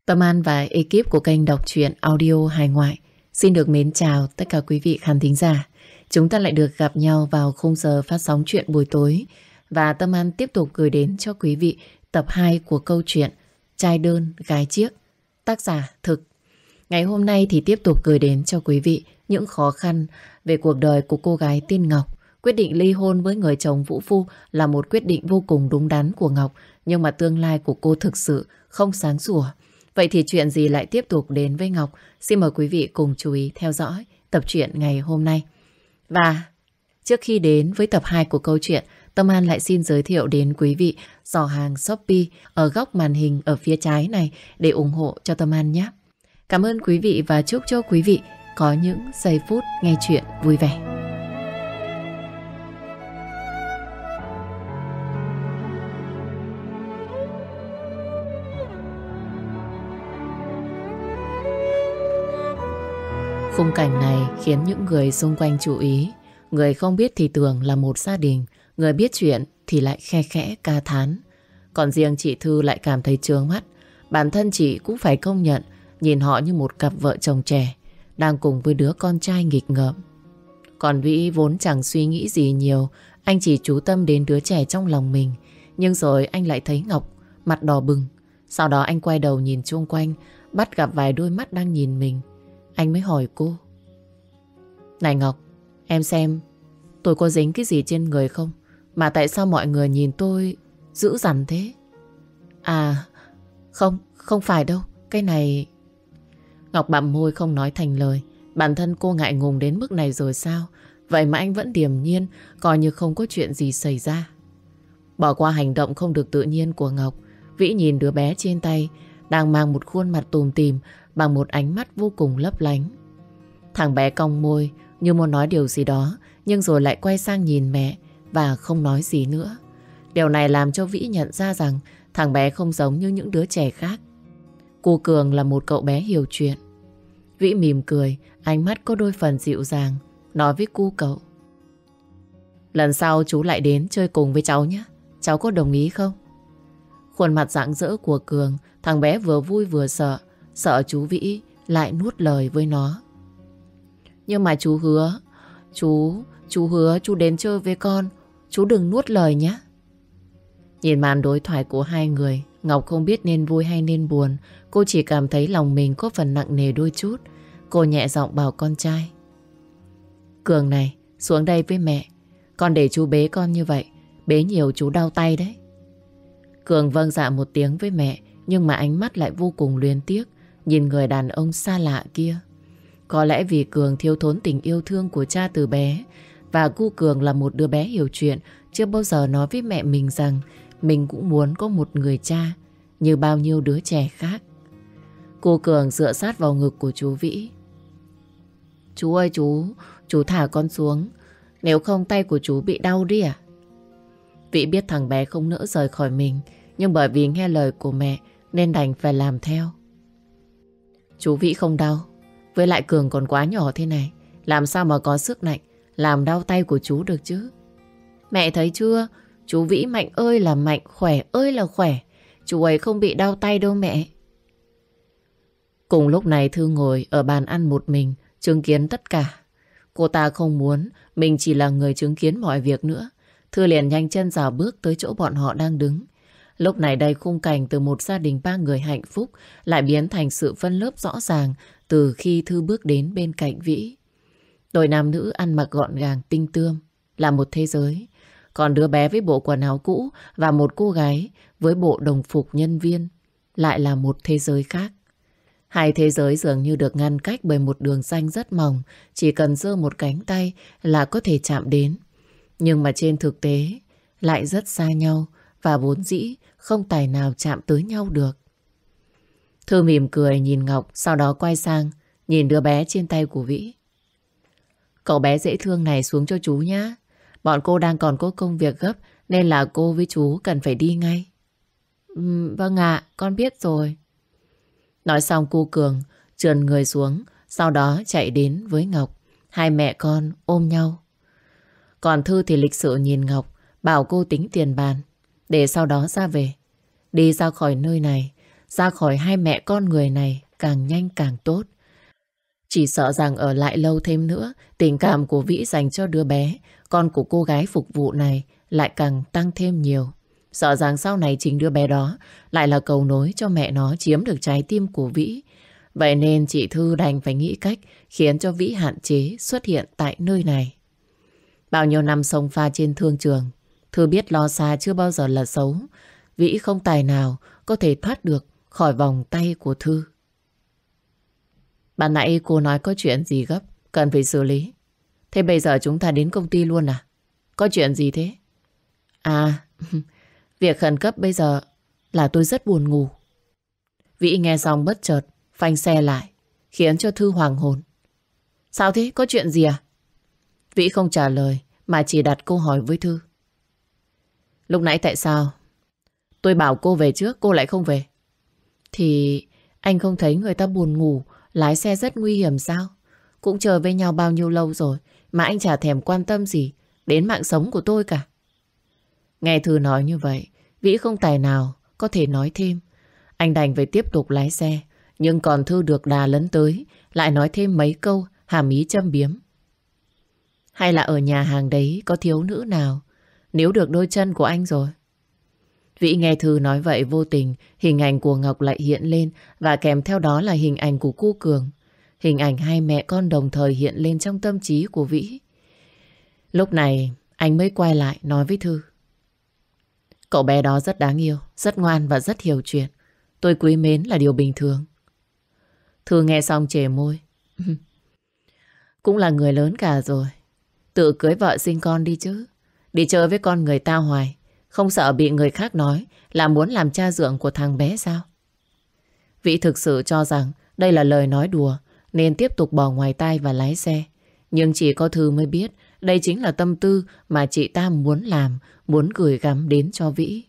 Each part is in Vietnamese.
Tâm An và ekip của kênh đọc truyện audio hài ngoại xin được mến chào tất cả quý vị khán thính giả. Chúng ta lại được gặp nhau vào khung giờ phát sóng chuyện buổi tối và Tâm An tiếp tục gửi đến cho quý vị tập 2 của câu chuyện Trai đơn gái chiếc, tác giả Thực. Ngày hôm nay thì tiếp tục gửi đến cho quý vị những khó khăn về cuộc đời của cô gái tên Ngọc. Quyết định ly hôn với người chồng vũ phu là một quyết định vô cùng đúng đắn của Ngọc, nhưng mà tương lai của cô thực sự không sáng sủa. Vậy thì chuyện gì lại tiếp tục đến với Ngọc? Xin mời quý vị cùng chú ý theo dõi tập truyện ngày hôm nay. Và trước khi đến với tập 2 của câu chuyện, Tâm An lại xin giới thiệu đến quý vị giỏ hàng Shopee ở góc màn hình ở phía trái này để ủng hộ cho Tâm An nhé. Cảm ơn quý vị và chúc cho quý vị có những giây phút nghe chuyện vui vẻ. Khung cảnh này khiến những người xung quanh chú ý. Người không biết thì tưởng là một gia đình, người biết chuyện thì lại khe khẽ ca thán. Còn riêng chị Thư lại cảm thấy chướng mắt. Bản thân chị cũng phải công nhận, nhìn họ như một cặp vợ chồng trẻ đang cùng với đứa con trai nghịch ngợm. Còn Vĩ vốn chẳng suy nghĩ gì nhiều, anh chỉ chú tâm đến đứa trẻ trong lòng mình. Nhưng rồi anh lại thấy Ngọc mặt đỏ bừng. Sau đó anh quay đầu nhìn chung quanh, bắt gặp vài đôi mắt đang nhìn mình. Anh mới hỏi cô: "Này Ngọc, em xem tôi có dính cái gì trên người không? Mà tại sao mọi người nhìn tôi dữ dằn thế?" "À, không phải đâu, cái này..." Ngọc bặm môi không nói thành lời. Bản thân cô ngại ngùng đến mức này rồi sao? Vậy mà anh vẫn điềm nhiên, coi như không có chuyện gì xảy ra. Bỏ qua hành động không được tự nhiên của Ngọc, Vĩ nhìn đứa bé trên tay đang mang một khuôn mặt tủm tỉm bằng một ánh mắt vô cùng lấp lánh. Thằng bé cong môi như muốn nói điều gì đó, nhưng rồi lại quay sang nhìn mẹ và không nói gì nữa. Điều này làm cho Vĩ nhận ra rằng thằng bé không giống như những đứa trẻ khác. Cô Cường là một cậu bé hiểu chuyện. Vĩ mỉm cười, ánh mắt có đôi phần dịu dàng, nói với cu cậu: "Lần sau chú lại đến chơi cùng với cháu nhé. Cháu có đồng ý không?" Khuôn mặt rạng rỡ của Cường, thằng bé vừa vui vừa sợ. Sợ chú Vĩ lại nuốt lời với nó. "Nhưng mà chú hứa, chú hứa chú đến chơi với con, chú đừng nuốt lời nhé." Nhìn màn đối thoại của hai người, Ngọc không biết nên vui hay nên buồn. Cô chỉ cảm thấy lòng mình có phần nặng nề đôi chút. Cô nhẹ giọng bảo con trai: "Cường này, xuống đây với mẹ. Con để chú bế con như vậy, bế nhiều chú đau tay đấy." Cường vâng dạ một tiếng với mẹ, nhưng mà ánh mắt lại vô cùng luyến tiếc nhìn người đàn ông xa lạ kia. Có lẽ vì Cường thiếu thốn tình yêu thương của cha từ bé, và cu Cường là một đứa bé hiểu chuyện, chưa bao giờ nói với mẹ mình rằng mình cũng muốn có một người cha như bao nhiêu đứa trẻ khác. Cô Cường dựa sát vào ngực của chú Vĩ. "Chú ơi chú thả con xuống, nếu không tay của chú bị đau đi à?" Vĩ biết thằng bé không nỡ rời khỏi mình, nhưng bởi vì nghe lời của mẹ nên đành phải làm theo. "Chú Vĩ không đau. Với lại Cường còn quá nhỏ thế này, làm sao mà có sức mạnh làm đau tay của chú được chứ? Mẹ thấy chưa, chú Vĩ mạnh ơi là mạnh, khỏe ơi là khỏe. Chú ấy không bị đau tay đâu mẹ." Cùng lúc này Thư ngồi ở bàn ăn một mình, chứng kiến tất cả. Cô ta không muốn mình chỉ là người chứng kiến mọi việc nữa. Thư liền nhanh chân rảo bước tới chỗ bọn họ đang đứng. Lúc này đây khung cảnh từ một gia đình ba người hạnh phúc lại biến thành sự phân lớp rõ ràng từ khi Thư bước đến bên cạnh Vĩ. Đôi nam nữ ăn mặc gọn gàng tinh tươm là một thế giới. Còn đứa bé với bộ quần áo cũ và một cô gái với bộ đồng phục nhân viên lại là một thế giới khác. Hai thế giới dường như được ngăn cách bởi một đường ranh rất mỏng, chỉ cần giơ một cánh tay là có thể chạm đến. Nhưng mà trên thực tế lại rất xa nhau và vốn dĩ không tài nào chạm tới nhau được. Thư mỉm cười nhìn Ngọc, sau đó quay sang nhìn đứa bé trên tay của Vĩ. "Cậu bé dễ thương này xuống cho chú nhé. Bọn cô đang còn có công việc gấp nên là cô với chú cần phải đi ngay." Vâng ạ, con biết rồi." Nói xong cô Cường trườn người xuống, sau đó chạy đến với Ngọc. Hai mẹ con ôm nhau. Còn Thư thì lịch sự nhìn Ngọc, bảo cô tính tiền bàn để sau đó ra về. Đi ra khỏi nơi này, ra khỏi hai mẹ con người này càng nhanh càng tốt. Chỉ sợ rằng ở lại lâu thêm nữa, tình cảm của Vĩ dành cho đứa bé, con của cô gái phục vụ này lại càng tăng thêm nhiều. Sợ rằng sau này chính đứa bé đó lại là cầu nối cho mẹ nó chiếm được trái tim của Vĩ. Vậy nên chị Thư đành phải nghĩ cách khiến cho Vĩ hạn chế xuất hiện tại nơi này. Bao nhiêu năm xông pha trên thương trường, Thư biết lo xa chưa bao giờ là xấu. Vĩ không tài nào có thể thoát được khỏi vòng tay của Thư. Ban nãy cô nói có chuyện gì gấp, cần phải xử lý. Thế bây giờ chúng ta đến công ty luôn à? Có chuyện gì thế? À, việc khẩn cấp bây giờ là tôi rất buồn ngủ. Vĩ nghe xong bất chợt phanh xe lại, khiến cho Thư hoàng hồn. Sao thế? Có chuyện gì à? Vĩ không trả lời mà chỉ đặt câu hỏi với Thư. Lúc nãy tại sao tôi bảo cô về trước cô lại không về? Thì anh không thấy người ta buồn ngủ lái xe rất nguy hiểm sao? Cũng chờ với nhau bao nhiêu lâu rồi mà anh chả thèm quan tâm gì đến mạng sống của tôi cả. Nghe Thư nói như vậy, Vĩ không tài nào có thể nói thêm. Anh đành phải tiếp tục lái xe. Nhưng còn Thư được đà lấn tới, lại nói thêm mấy câu hàm ý châm biếm. Hay là ở nhà hàng đấy có thiếu nữ nào níu được đôi chân của anh rồi? Vĩ nghe Thư nói vậy vô tình, hình ảnh của Ngọc lại hiện lên và kèm theo đó là hình ảnh của cô Cường. Hình ảnh hai mẹ con đồng thời hiện lên trong tâm trí của Vĩ. Lúc này anh mới quay lại nói với Thư. Cậu bé đó rất đáng yêu, rất ngoan và rất hiểu chuyện. Tôi quý mến là điều bình thường. Thư nghe xong chề môi. Cũng là người lớn cả rồi. Tự cưới vợ sinh con đi chứ. Đi chơi với con người ta hoài. Không sợ bị người khác nói là muốn làm cha dượng của thằng bé sao? Vĩ thực sự cho rằng đây là lời nói đùa nên tiếp tục bỏ ngoài tai và lái xe. Nhưng chỉ có Thư mới biết đây chính là tâm tư mà chị ta muốn làm, muốn gửi gắm đến cho Vĩ.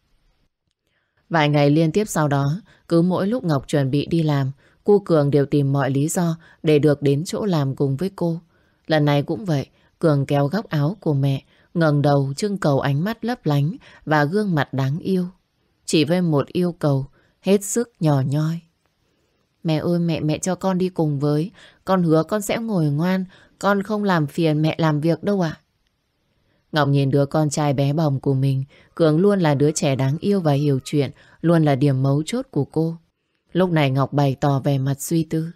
Vài ngày liên tiếp sau đó, cứ mỗi lúc Ngọc chuẩn bị đi làm, cô Cường đều tìm mọi lý do để được đến chỗ làm cùng với cô. Lần này cũng vậy, Cường kéo góc áo của mẹ, ngẩng đầu trưng cầu ánh mắt lấp lánh và gương mặt đáng yêu. Chỉ với một yêu cầu hết sức nhỏ nhoi. Mẹ ơi mẹ cho con đi cùng với. Con hứa con sẽ ngồi ngoan. Con không làm phiền mẹ làm việc đâu ạ. Ngọc nhìn đứa con trai bé bỏng của mình. Cường luôn là đứa trẻ đáng yêu và hiểu chuyện. Luôn là điểm mấu chốt của cô. Lúc này Ngọc bày tỏ vẻ mặt suy tư.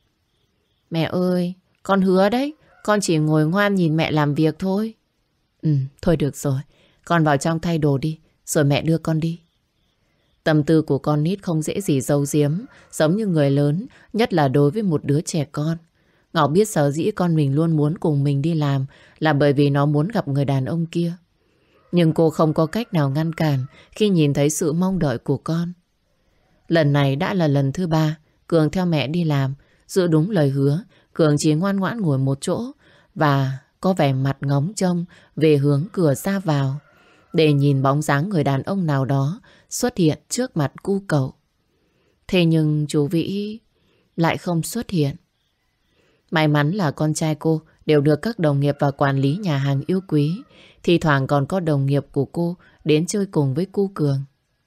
Mẹ ơi, con hứa đấy. Con chỉ ngồi ngoan nhìn mẹ làm việc thôi. Thôi được rồi. Con vào trong thay đồ đi. Rồi mẹ đưa con đi. Tâm tư của con nít không dễ gì giấu giếm, giống như người lớn, nhất là đối với một đứa trẻ con. Ngọc biết sở dĩ con mình luôn muốn cùng mình đi làm là bởi vì nó muốn gặp người đàn ông kia. Nhưng cô không có cách nào ngăn cản khi nhìn thấy sự mong đợi của con. Lần này đã là lần thứ 3 Cường theo mẹ đi làm. Giữ đúng lời hứa, Cường chỉ ngoan ngoãn ngồi một chỗ và có vẻ mặt ngóng trông về hướng cửa ra vào để nhìn bóng dáng người đàn ông nào đó xuất hiện trước mặt cu cậu. Thế nhưng chú Vĩ lại không xuất hiện. May mắn là con trai cô đều được các đồng nghiệp và quản lý nhà hàng yêu quý. Thì thoảng còn có đồng nghiệp của cô đến chơi cùng với cu Cường.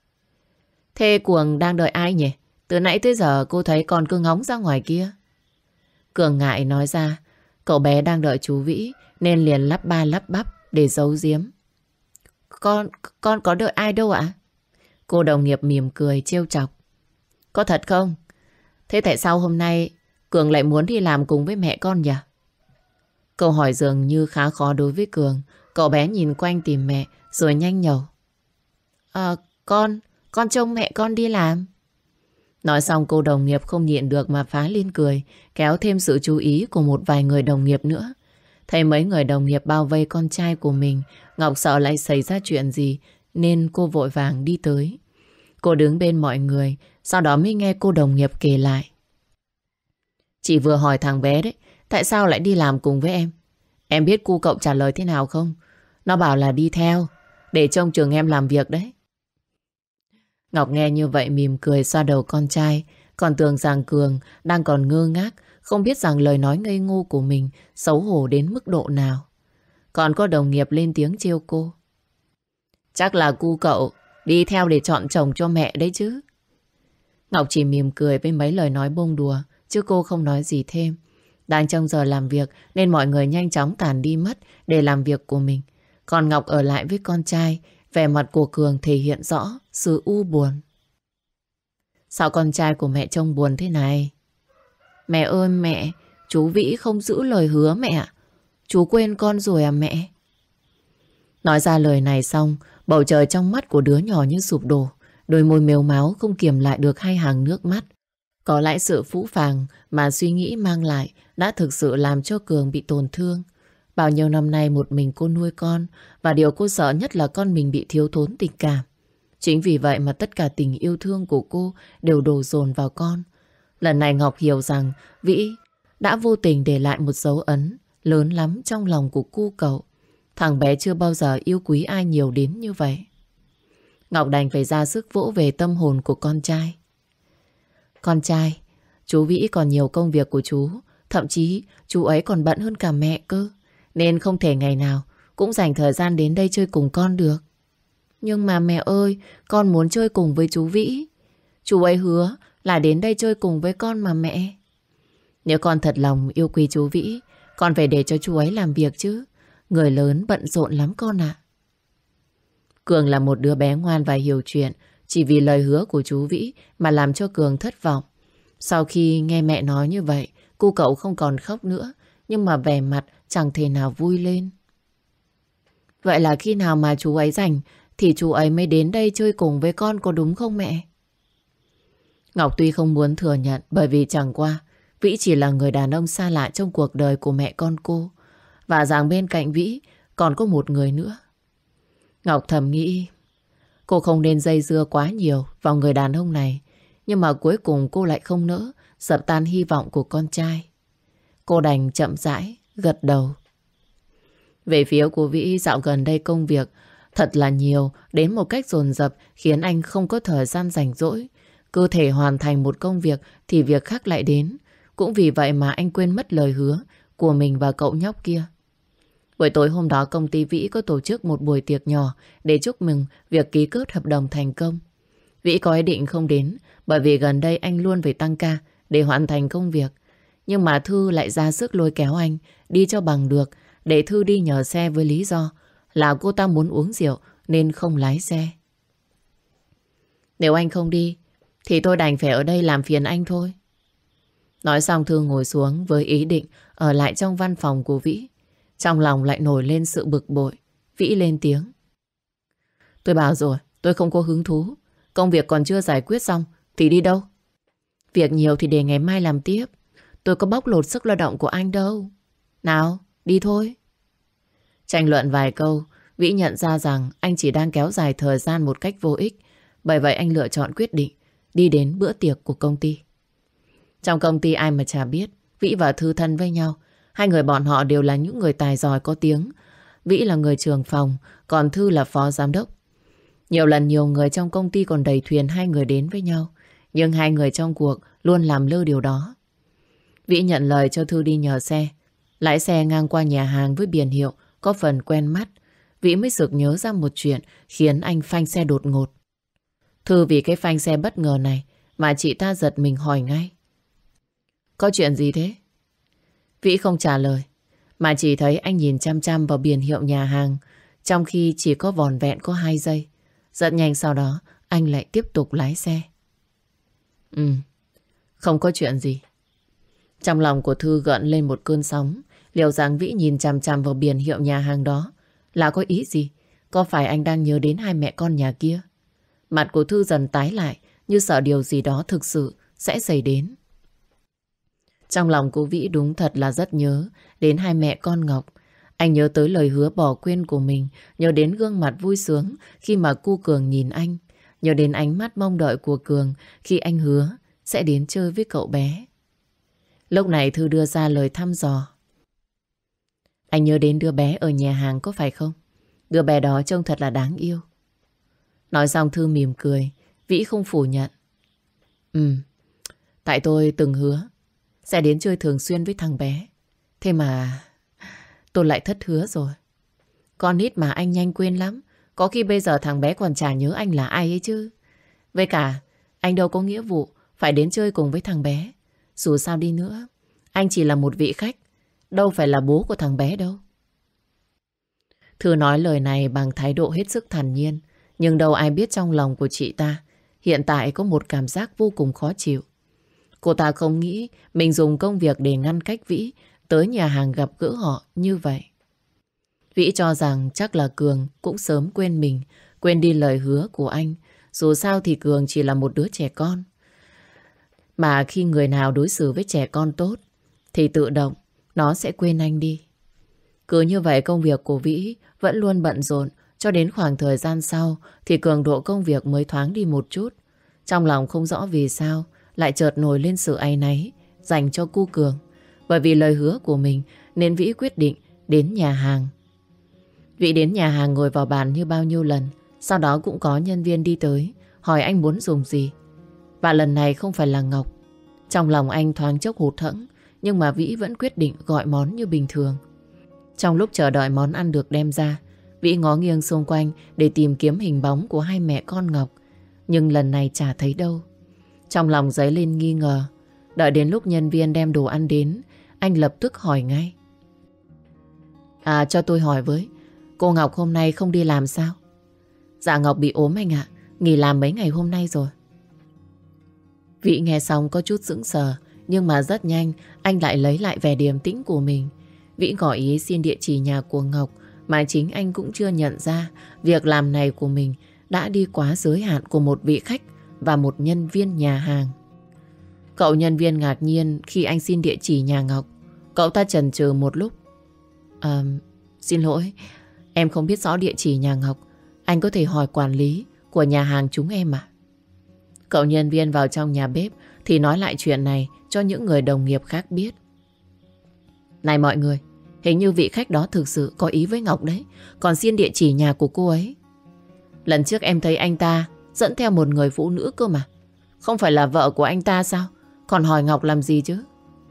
Thế Cường đang đợi ai nhỉ? Từ nãy tới giờ cô thấy con cứ ngóng ra ngoài kia. Cường ngại nói ra cậu bé đang đợi chú Vĩ nên liền lắp ba lắp bắp để giấu giếm. Con có đợi ai đâu ạ? Cô đồng nghiệp mỉm cười trêu chọc. Có thật không? Thế tại sao hôm nay Cường lại muốn đi làm cùng với mẹ con nhỉ? Câu hỏi dường như khá khó đối với Cường. Cậu bé nhìn quanh tìm mẹ rồi nhanh nhẩu. Con trông mẹ con đi làm. Nói xong cô đồng nghiệp không nhịn được mà phá lên cười, kéo thêm sự chú ý của một vài người đồng nghiệp nữa. Thấy mấy người đồng nghiệp bao vây con trai của mình, Ngọc sợ lại xảy ra chuyện gì nên cô vội vàng đi tới. Cô đứng bên mọi người, sau đó mới nghe cô đồng nghiệp kể lại. Chị vừa hỏi thằng bé đấy, tại sao lại đi làm cùng với em? Em biết cu cậu trả lời thế nào không? Nó bảo là đi theo, để trông chừng em làm việc đấy. Ngọc nghe như vậy mỉm cười xoa đầu con trai, còn tưởng rằng Cường đang còn ngơ ngác, không biết rằng lời nói ngây ngô của mình xấu hổ đến mức độ nào. Còn có đồng nghiệp lên tiếng trêu cô. Chắc là cu cậu đi theo để chọn chồng cho mẹ đấy chứ. Ngọc chỉ mỉm cười với mấy lời nói bông đùa, chứ cô không nói gì thêm. Đang trong giờ làm việc nên mọi người nhanh chóng tản đi mất để làm việc của mình. Còn Ngọc ở lại với con trai, vẻ mặt của Cường thể hiện rõ sự u buồn. Sao con trai của mẹ trông buồn thế này? Mẹ ơi mẹ, chú Vĩ không giữ lời hứa mẹ ạ. Chú quên con rồi à mẹ? Nói ra lời này xong, bầu trời trong mắt của đứa nhỏ như sụp đổ. Đôi môi mếu máo không kiềm lại được hai hàng nước mắt. Có lẽ sự phũ phàng mà suy nghĩ mang lại đã thực sự làm cho Cường bị tổn thương. Bao nhiêu năm nay một mình cô nuôi con, và điều cô sợ nhất là con mình bị thiếu thốn tình cảm. Chính vì vậy mà tất cả tình yêu thương của cô đều đổ dồn vào con. Lần này Ngọc hiểu rằng Vĩ đã vô tình để lại một dấu ấn lớn lắm trong lòng của cu cậu. Thằng bé chưa bao giờ yêu quý ai nhiều đến như vậy. Ngọc đành phải ra sức vỗ về tâm hồn của con trai. Con trai, chú Vĩ còn nhiều công việc của chú. Thậm chí chú ấy còn bận hơn cả mẹ cơ. Nên không thể ngày nào cũng dành thời gian đến đây chơi cùng con được. Nhưng mà mẹ ơi, con muốn chơi cùng với chú Vĩ. Chú ấy hứa là đến đây chơi cùng với con mà mẹ. Nếu con thật lòng yêu quý chú Vĩ, con phải để cho chú ấy làm việc chứ. Người lớn bận rộn lắm con ạ. Cường là một đứa bé ngoan và hiểu chuyện. Chỉ vì lời hứa của chú Vĩ mà làm cho Cường thất vọng. Sau khi nghe mẹ nói như vậy, cô cậu không còn khóc nữa. Nhưng mà vẻ mặt chẳng thể nào vui lên. Vậy là khi nào mà chú ấy rảnh thì chú ấy mới đến đây chơi cùng với con, có đúng không mẹ? Ngọc tuy không muốn thừa nhận, bởi vì chẳng qua Vĩ chỉ là người đàn ông xa lạ trong cuộc đời của mẹ con cô. Và rằng bên cạnh Vĩ còn có một người nữa. Ngọc thầm nghĩ cô không nên dây dưa quá nhiều vào người đàn ông này. Nhưng mà cuối cùng cô lại không nỡ dập tan hy vọng của con trai. Cô đành chậm rãi gật đầu. Về phía của Vĩ, dạo gần đây công việc thật là nhiều, đến một cách dồn dập khiến anh không có thời gian rảnh rỗi. Cơ thể hoàn thành một công việc thì việc khác lại đến. Cũng vì vậy mà anh quên mất lời hứa của mình và cậu nhóc kia. Buổi tối hôm đó công ty Vĩ có tổ chức một buổi tiệc nhỏ để chúc mừng việc ký kết hợp đồng thành công. Vĩ có ý định không đến bởi vì gần đây anh luôn phải tăng ca để hoàn thành công việc. Nhưng mà Thư lại ra sức lôi kéo anh đi cho bằng được, để Thư đi nhờ xe với lý do là cô ta muốn uống rượu nên không lái xe. Nếu anh không đi thì tôi đành phải ở đây làm phiền anh thôi. Nói xong Thư ngồi xuống với ý định ở lại trong văn phòng của Vĩ. Trong lòng lại nổi lên sự bực bội. Vĩ lên tiếng. Tôi bảo rồi, tôi không có hứng thú. Công việc còn chưa giải quyết xong thì đi đâu? Việc nhiều thì để ngày mai làm tiếp. Tôi có bóc lột sức lao động của anh đâu. Nào, đi thôi. Tranh luận vài câu, Vĩ nhận ra rằng anh chỉ đang kéo dài thời gian một cách vô ích. Bởi vậy anh lựa chọn quyết định đi đến bữa tiệc của công ty. Trong công ty ai mà chả biết Vĩ và Thư thân với nhau. Hai người bọn họ đều là những người tài giỏi có tiếng. Vĩ là người trưởng phòng, còn Thư là phó giám đốc. Nhiều lần nhiều người trong công ty còn đẩy thuyền hai người đến với nhau. Nhưng hai người trong cuộc luôn làm lơ điều đó. Vĩ nhận lời cho Thư đi nhờ xe. Lái xe ngang qua nhà hàng với biển hiệu có phần quen mắt. Vĩ mới sực nhớ ra một chuyện khiến anh phanh xe đột ngột. Thư vì cái phanh xe bất ngờ này mà chị ta giật mình hỏi ngay. Có chuyện gì thế? Vĩ không trả lời, mà chỉ thấy anh nhìn chăm chăm vào biển hiệu nhà hàng, trong khi chỉ có vỏn vẹn có 2 giây. Rất nhanh sau đó, anh lại tiếp tục lái xe. Không có chuyện gì. Trong lòng của Thư gợn lên một cơn sóng. Liệu rằng Vĩ nhìn chằm chằm vào biển hiệu nhà hàng đó là có ý gì? Có phải anh đang nhớ đến hai mẹ con nhà kia? Mặt của Thư dần tái lại, như sợ điều gì đó thực sự sẽ xảy đến. Trong lòng cô Vĩ đúng thật là rất nhớ đến hai mẹ con Ngọc. Anh nhớ tới lời hứa bỏ quên của mình, nhớ đến gương mặt vui sướng khi mà cu Cường nhìn anh, nhớ đến ánh mắt mong đợi của Cường khi anh hứa sẽ đến chơi với cậu bé. Lúc này Thư đưa ra lời thăm dò. Anh nhớ đến đứa bé ở nhà hàng có phải không? Đứa bé đó trông thật là đáng yêu. Nói xong Thư mỉm cười. Vĩ không phủ nhận. Tại tôi từng hứa sẽ đến chơi thường xuyên với thằng bé. Thế mà tôi lại thất hứa rồi. Con nít mà anh nhanh quên lắm. Có khi bây giờ thằng bé còn chả nhớ anh là ai ấy chứ. Với cả anh đâu có nghĩa vụ phải đến chơi cùng với thằng bé. Dù sao đi nữa, anh chỉ là một vị khách, đâu phải là bố của thằng bé đâu. Thư nói lời này bằng thái độ hết sức thản nhiên, nhưng đâu ai biết trong lòng của chị ta hiện tại có một cảm giác vô cùng khó chịu. Cô ta không nghĩ mình dùng công việc để ngăn cách Vĩ tới nhà hàng gặp gỡ họ như vậy. Vĩ cho rằng chắc là Cường cũng sớm quên mình, quên đi lời hứa của anh. Dù sao thì Cường chỉ là một đứa trẻ con. Mà khi người nào đối xử với trẻ con tốt thì tự động nó sẽ quên anh đi. Cứ như vậy công việc của Vĩ vẫn luôn bận rộn, cho đến khoảng thời gian sau thì cường độ công việc mới thoáng đi một chút. Trong lòng không rõ vì sao lại chợt nổi lên sự áy náy dành cho cu Cường. Bởi vì lời hứa của mình nên Vĩ quyết định đến nhà hàng. Vĩ đến nhà hàng ngồi vào bàn như bao nhiêu lần. Sau đó cũng có nhân viên đi tới hỏi anh muốn dùng gì. Và lần này không phải là Ngọc. Trong lòng anh thoáng chốc hụt hẫng, nhưng mà Vĩ vẫn quyết định gọi món như bình thường. Trong lúc chờ đợi món ăn được đem ra, Vĩ ngó nghiêng xung quanh để tìm kiếm hình bóng của hai mẹ con Ngọc. Nhưng lần này chả thấy đâu. Trong lòng dấy lên nghi ngờ. Đợi đến lúc nhân viên đem đồ ăn đến, anh lập tức hỏi ngay. Cho tôi hỏi với, cô Ngọc hôm nay không đi làm sao? Dạ Ngọc bị ốm anh ạ, nghỉ làm mấy ngày hôm nay rồi. Vĩ nghe xong có chút sững sờ, nhưng mà rất nhanh anh lại lấy lại vẻ điềm tĩnh của mình. Vĩ ngỏ ý xin địa chỉ nhà của Ngọc, mà chính anh cũng chưa nhận ra việc làm này của mình đã đi quá giới hạn của một vị khách và một nhân viên nhà hàng. Cậu nhân viên ngạc nhiên khi anh xin địa chỉ nhà Ngọc. Cậu ta chần chừ một lúc. Xin lỗi, em không biết rõ địa chỉ nhà Ngọc. Anh có thể hỏi quản lý của nhà hàng chúng em ạ. Cậu nhân viên vào trong nhà bếp thì nói lại chuyện này cho những người đồng nghiệp khác biết. Này mọi người, hình như vị khách đó thực sự có ý với Ngọc đấy, còn xin địa chỉ nhà của cô ấy. Lần trước em thấy anh ta dẫn theo một người phụ nữ cơ mà. Không phải là vợ của anh ta sao? Còn hỏi Ngọc làm gì chứ?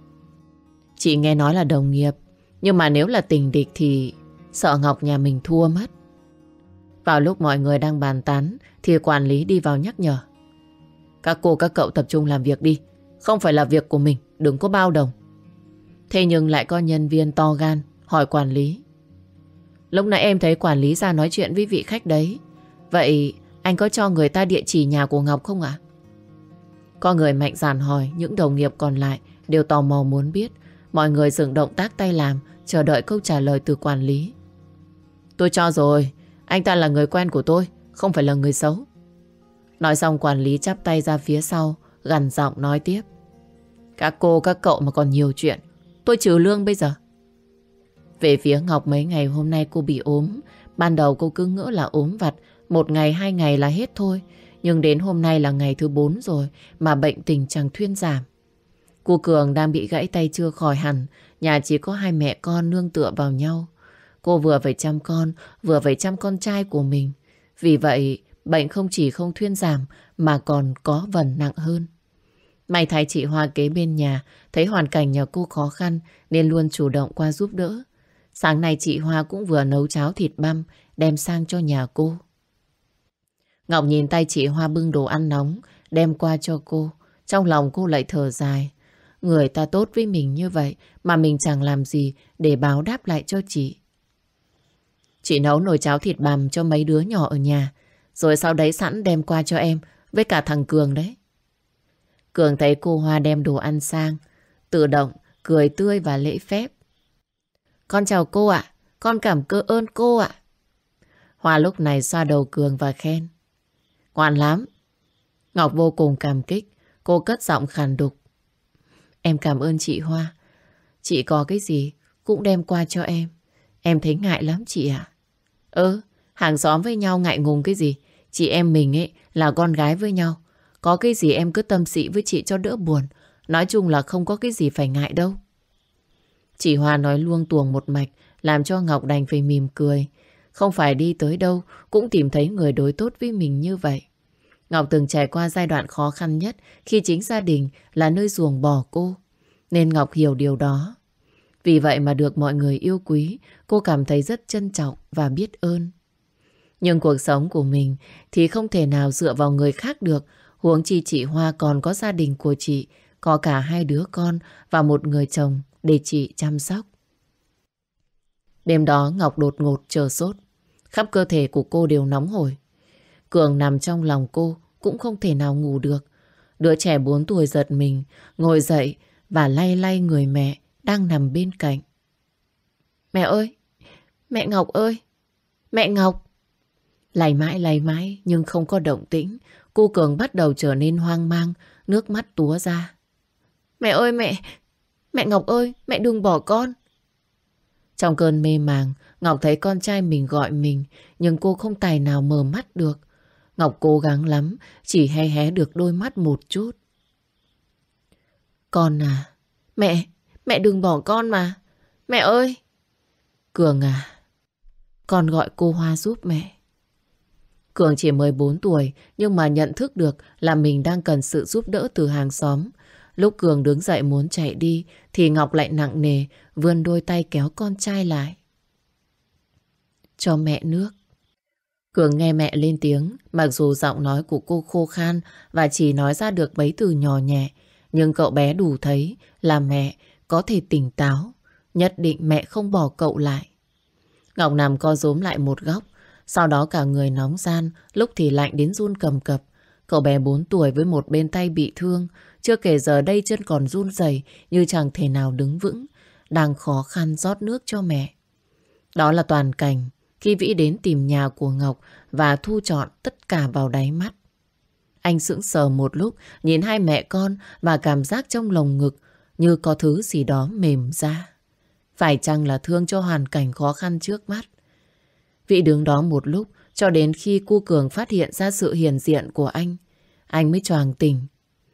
Chị nghe nói là đồng nghiệp, nhưng mà nếu là tình địch thì sợ Ngọc nhà mình thua mất. Vào lúc mọi người đang bàn tán thì quản lý đi vào nhắc nhở. Các cô các cậu tập trung làm việc đi, không phải là việc của mình, đừng có bao đồng. Thế nhưng lại có nhân viên to gan hỏi quản lý. Lúc nãy em thấy quản lý ra nói chuyện với vị khách đấy. Vậy anh có cho người ta địa chỉ nhà của Ngọc không ạ? Có người mạnh dạn hỏi, những đồng nghiệp còn lại đều tò mò muốn biết. Mọi người dừng động tác tay làm, chờ đợi câu trả lời từ quản lý. Tôi cho rồi, anh ta là người quen của tôi, không phải là người xấu. Nói xong quản lý chắp tay ra phía sau, gằn giọng nói tiếp. Các cô các cậu mà còn nhiều chuyện, tôi trừ lương bây giờ. Về phía Ngọc mấy ngày hôm nay cô bị ốm. Ban đầu cô cứ ngỡ là ốm vặt, 1 ngày 2 ngày là hết thôi. Nhưng đến hôm nay là ngày thứ 4 rồi mà bệnh tình chẳng thuyên giảm. Cô Cường đang bị gãy tay chưa khỏi hẳn. Nhà chỉ có hai mẹ con nương tựa vào nhau. Cô vừa phải chăm con, vừa phải chăm con trai của mình. Vì vậy bệnh không chỉ không thuyên giảm mà còn có vần nặng hơn. May thay chị Hoa kế bên nhà thấy hoàn cảnh nhà cô khó khăn nên luôn chủ động qua giúp đỡ. Sáng nay chị Hoa cũng vừa nấu cháo thịt băm đem sang cho nhà cô. Ngọc nhìn tay chị Hoa bưng đồ ăn nóng đem qua cho cô. Trong lòng cô lại thở dài. Người ta tốt với mình như vậy mà mình chẳng làm gì để báo đáp lại cho chị. Chị nấu nồi cháo thịt bằm cho mấy đứa nhỏ ở nhà, rồi sau đấy sẵn đem qua cho em với cả thằng Cường đấy. Cường thấy cô Hoa đem đồ ăn sang, tự động cười tươi và lễ phép. Con chào cô ạ, con cảm ơn cô ạ. Hoa lúc này xoa đầu Cường và khen. Ngoan lắm. Ngọc vô cùng cảm kích, cô cất giọng khàn đục. Em cảm ơn chị Hoa. Chị có cái gì cũng đem qua cho em. Em thấy ngại lắm chị ạ. Hàng xóm với nhau ngại ngùng cái gì. Chị em mình ấy là con gái với nhau. Có cái gì em cứ tâm sự với chị cho đỡ buồn. Nói chung là không có cái gì phải ngại đâu. Chị Hoa nói luông tuồng một mạch, làm cho Ngọc đành phải mỉm cười. Không phải đi tới đâu cũng tìm thấy người đối tốt với mình như vậy. Ngọc từng trải qua giai đoạn khó khăn nhất khi chính gia đình là nơi ruồng bỏ cô. Nên Ngọc hiểu điều đó. Vì vậy mà được mọi người yêu quý, cô cảm thấy rất trân trọng và biết ơn. Nhưng cuộc sống của mình thì không thể nào dựa vào người khác được. Huống chi chị Hoa còn có gia đình của chị, có cả 2 đứa con và một người chồng để chị chăm sóc. Đêm đó Ngọc đột ngột trở sốt. Khắp cơ thể của cô đều nóng hổi. Cường nằm trong lòng cô cũng không thể nào ngủ được. Đứa trẻ 4 tuổi giật mình, ngồi dậy và lay lay người mẹ đang nằm bên cạnh. Mẹ ơi! Mẹ Ngọc ơi! Mẹ Ngọc! Lay mãi nhưng không có động tĩnh. Cô Cường bắt đầu trở nên hoang mang, nước mắt túa ra. Mẹ ơi mẹ! Mẹ Ngọc ơi! Mẹ đừng bỏ con! Trong cơn mê màng, Ngọc thấy con trai mình gọi mình, nhưng cô không tài nào mở mắt được. Ngọc cố gắng lắm, chỉ hé hé được đôi mắt một chút. Con à! Mẹ đừng bỏ con mà! Mẹ ơi! Cường à! Con gọi cô Hoa giúp mẹ. Cường chỉ 14 tuổi, nhưng mà nhận thức được là mình đang cần sự giúp đỡ từ hàng xóm. Lúc Cường đứng dậy muốn chạy đi, thì Ngọc lại nặng nề, vươn đôi tay kéo con trai lại. Cho mẹ nước. Cường nghe mẹ lên tiếng, mặc dù giọng nói của cô khô khan và chỉ nói ra được mấy từ nhỏ nhẹ, nhưng cậu bé đủ thấy là mẹ có thể tỉnh táo. Nhất định mẹ không bỏ cậu lại. Ngọc nằm co rúm lại một góc, sau đó cả người nóng ran, lúc thì lạnh đến run cầm cập. Cậu bé 4 tuổi với một bên tay bị thương, chưa kể giờ đây chân còn run rẩy như chẳng thể nào đứng vững, đang khó khăn rót nước cho mẹ. Đó là toàn cảnh khi Vĩ đến tìm nhà của Ngọc và thu trọn tất cả vào đáy mắt. Anh sững sờ một lúc, nhìn hai mẹ con và cảm giác trong lồng ngực như có thứ gì đó mềm ra. Phải chăng là thương cho hoàn cảnh khó khăn trước mắt? Vĩ đứng đó một lúc, cho đến khi cu Cường phát hiện ra sự hiện diện của anh mới choàng tỉnh.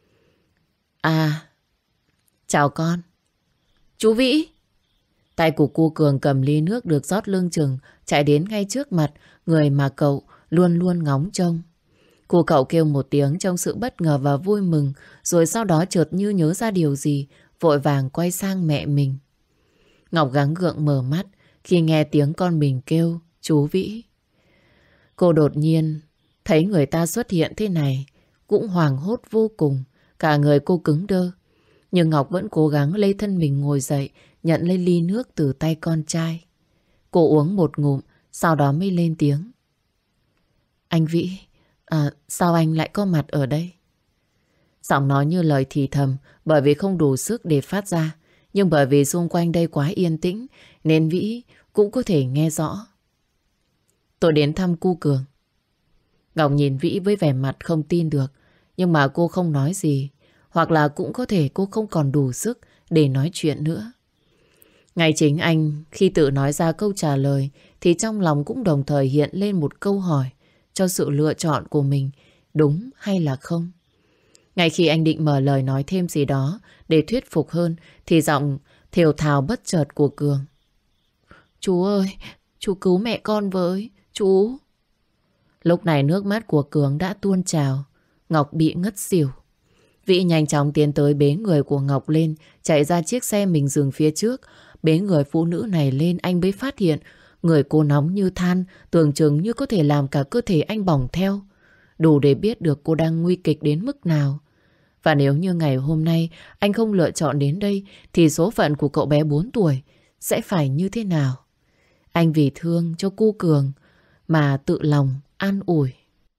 À, chào con. Chú Vĩ! Tay của cu Cường cầm ly nước được rót lưng chừng, chạy đến ngay trước mặt người mà cậu luôn luôn ngóng trông. Cô cậu kêu một tiếng trong sự bất ngờ và vui mừng, rồi sau đó chợt như nhớ ra điều gì, vội vàng quay sang mẹ mình. Ngọc gắng gượng mở mắt khi nghe tiếng con mình kêu chú Vĩ. Cô đột nhiên thấy người ta xuất hiện thế này, cũng hoảng hốt vô cùng, cả người cô cứng đơ. Nhưng Ngọc vẫn cố gắng lê thân mình ngồi dậy, nhận lấy ly nước từ tay con trai. Cô uống một ngụm, sau đó mới lên tiếng. Anh Vĩ, sao anh lại có mặt ở đây? Giọng nói như lời thì thầm, bởi vì không đủ sức để phát ra. Nhưng bởi vì xung quanh đây quá yên tĩnh, nên Vĩ cũng có thể nghe rõ. Tôi đến thăm cu Cường. Ngọc nhìn Vĩ với vẻ mặt không tin được, nhưng mà cô không nói gì. Hoặc là cũng có thể cô không còn đủ sức để nói chuyện nữa. Ngay chính anh khi tự nói ra câu trả lời thì trong lòng cũng đồng thời hiện lên một câu hỏi cho sự lựa chọn của mình, đúng hay là không. Ngay khi anh định mở lời nói thêm gì đó để thuyết phục hơn thì giọng thều thào bất chợt của Cường. Chú ơi, chú cứu mẹ con với, chú. Lúc này nước mắt của Cường đã tuôn trào, Ngọc bị ngất xỉu. Vĩ nhanh chóng tiến tới bế người của Ngọc lên, chạy ra chiếc xe mình dừng phía trước. Bế người phụ nữ này lên anh mới phát hiện người cô nóng như than, tưởng chừng như có thể làm cả cơ thể anh bỏng theo. Đủ để biết được cô đang nguy kịch đến mức nào. Và nếu như ngày hôm nay anh không lựa chọn đến đây thì số phận của cậu bé 4 tuổi sẽ phải như thế nào? Anh vì thương cho cu Cường mà tự lòng an ủi.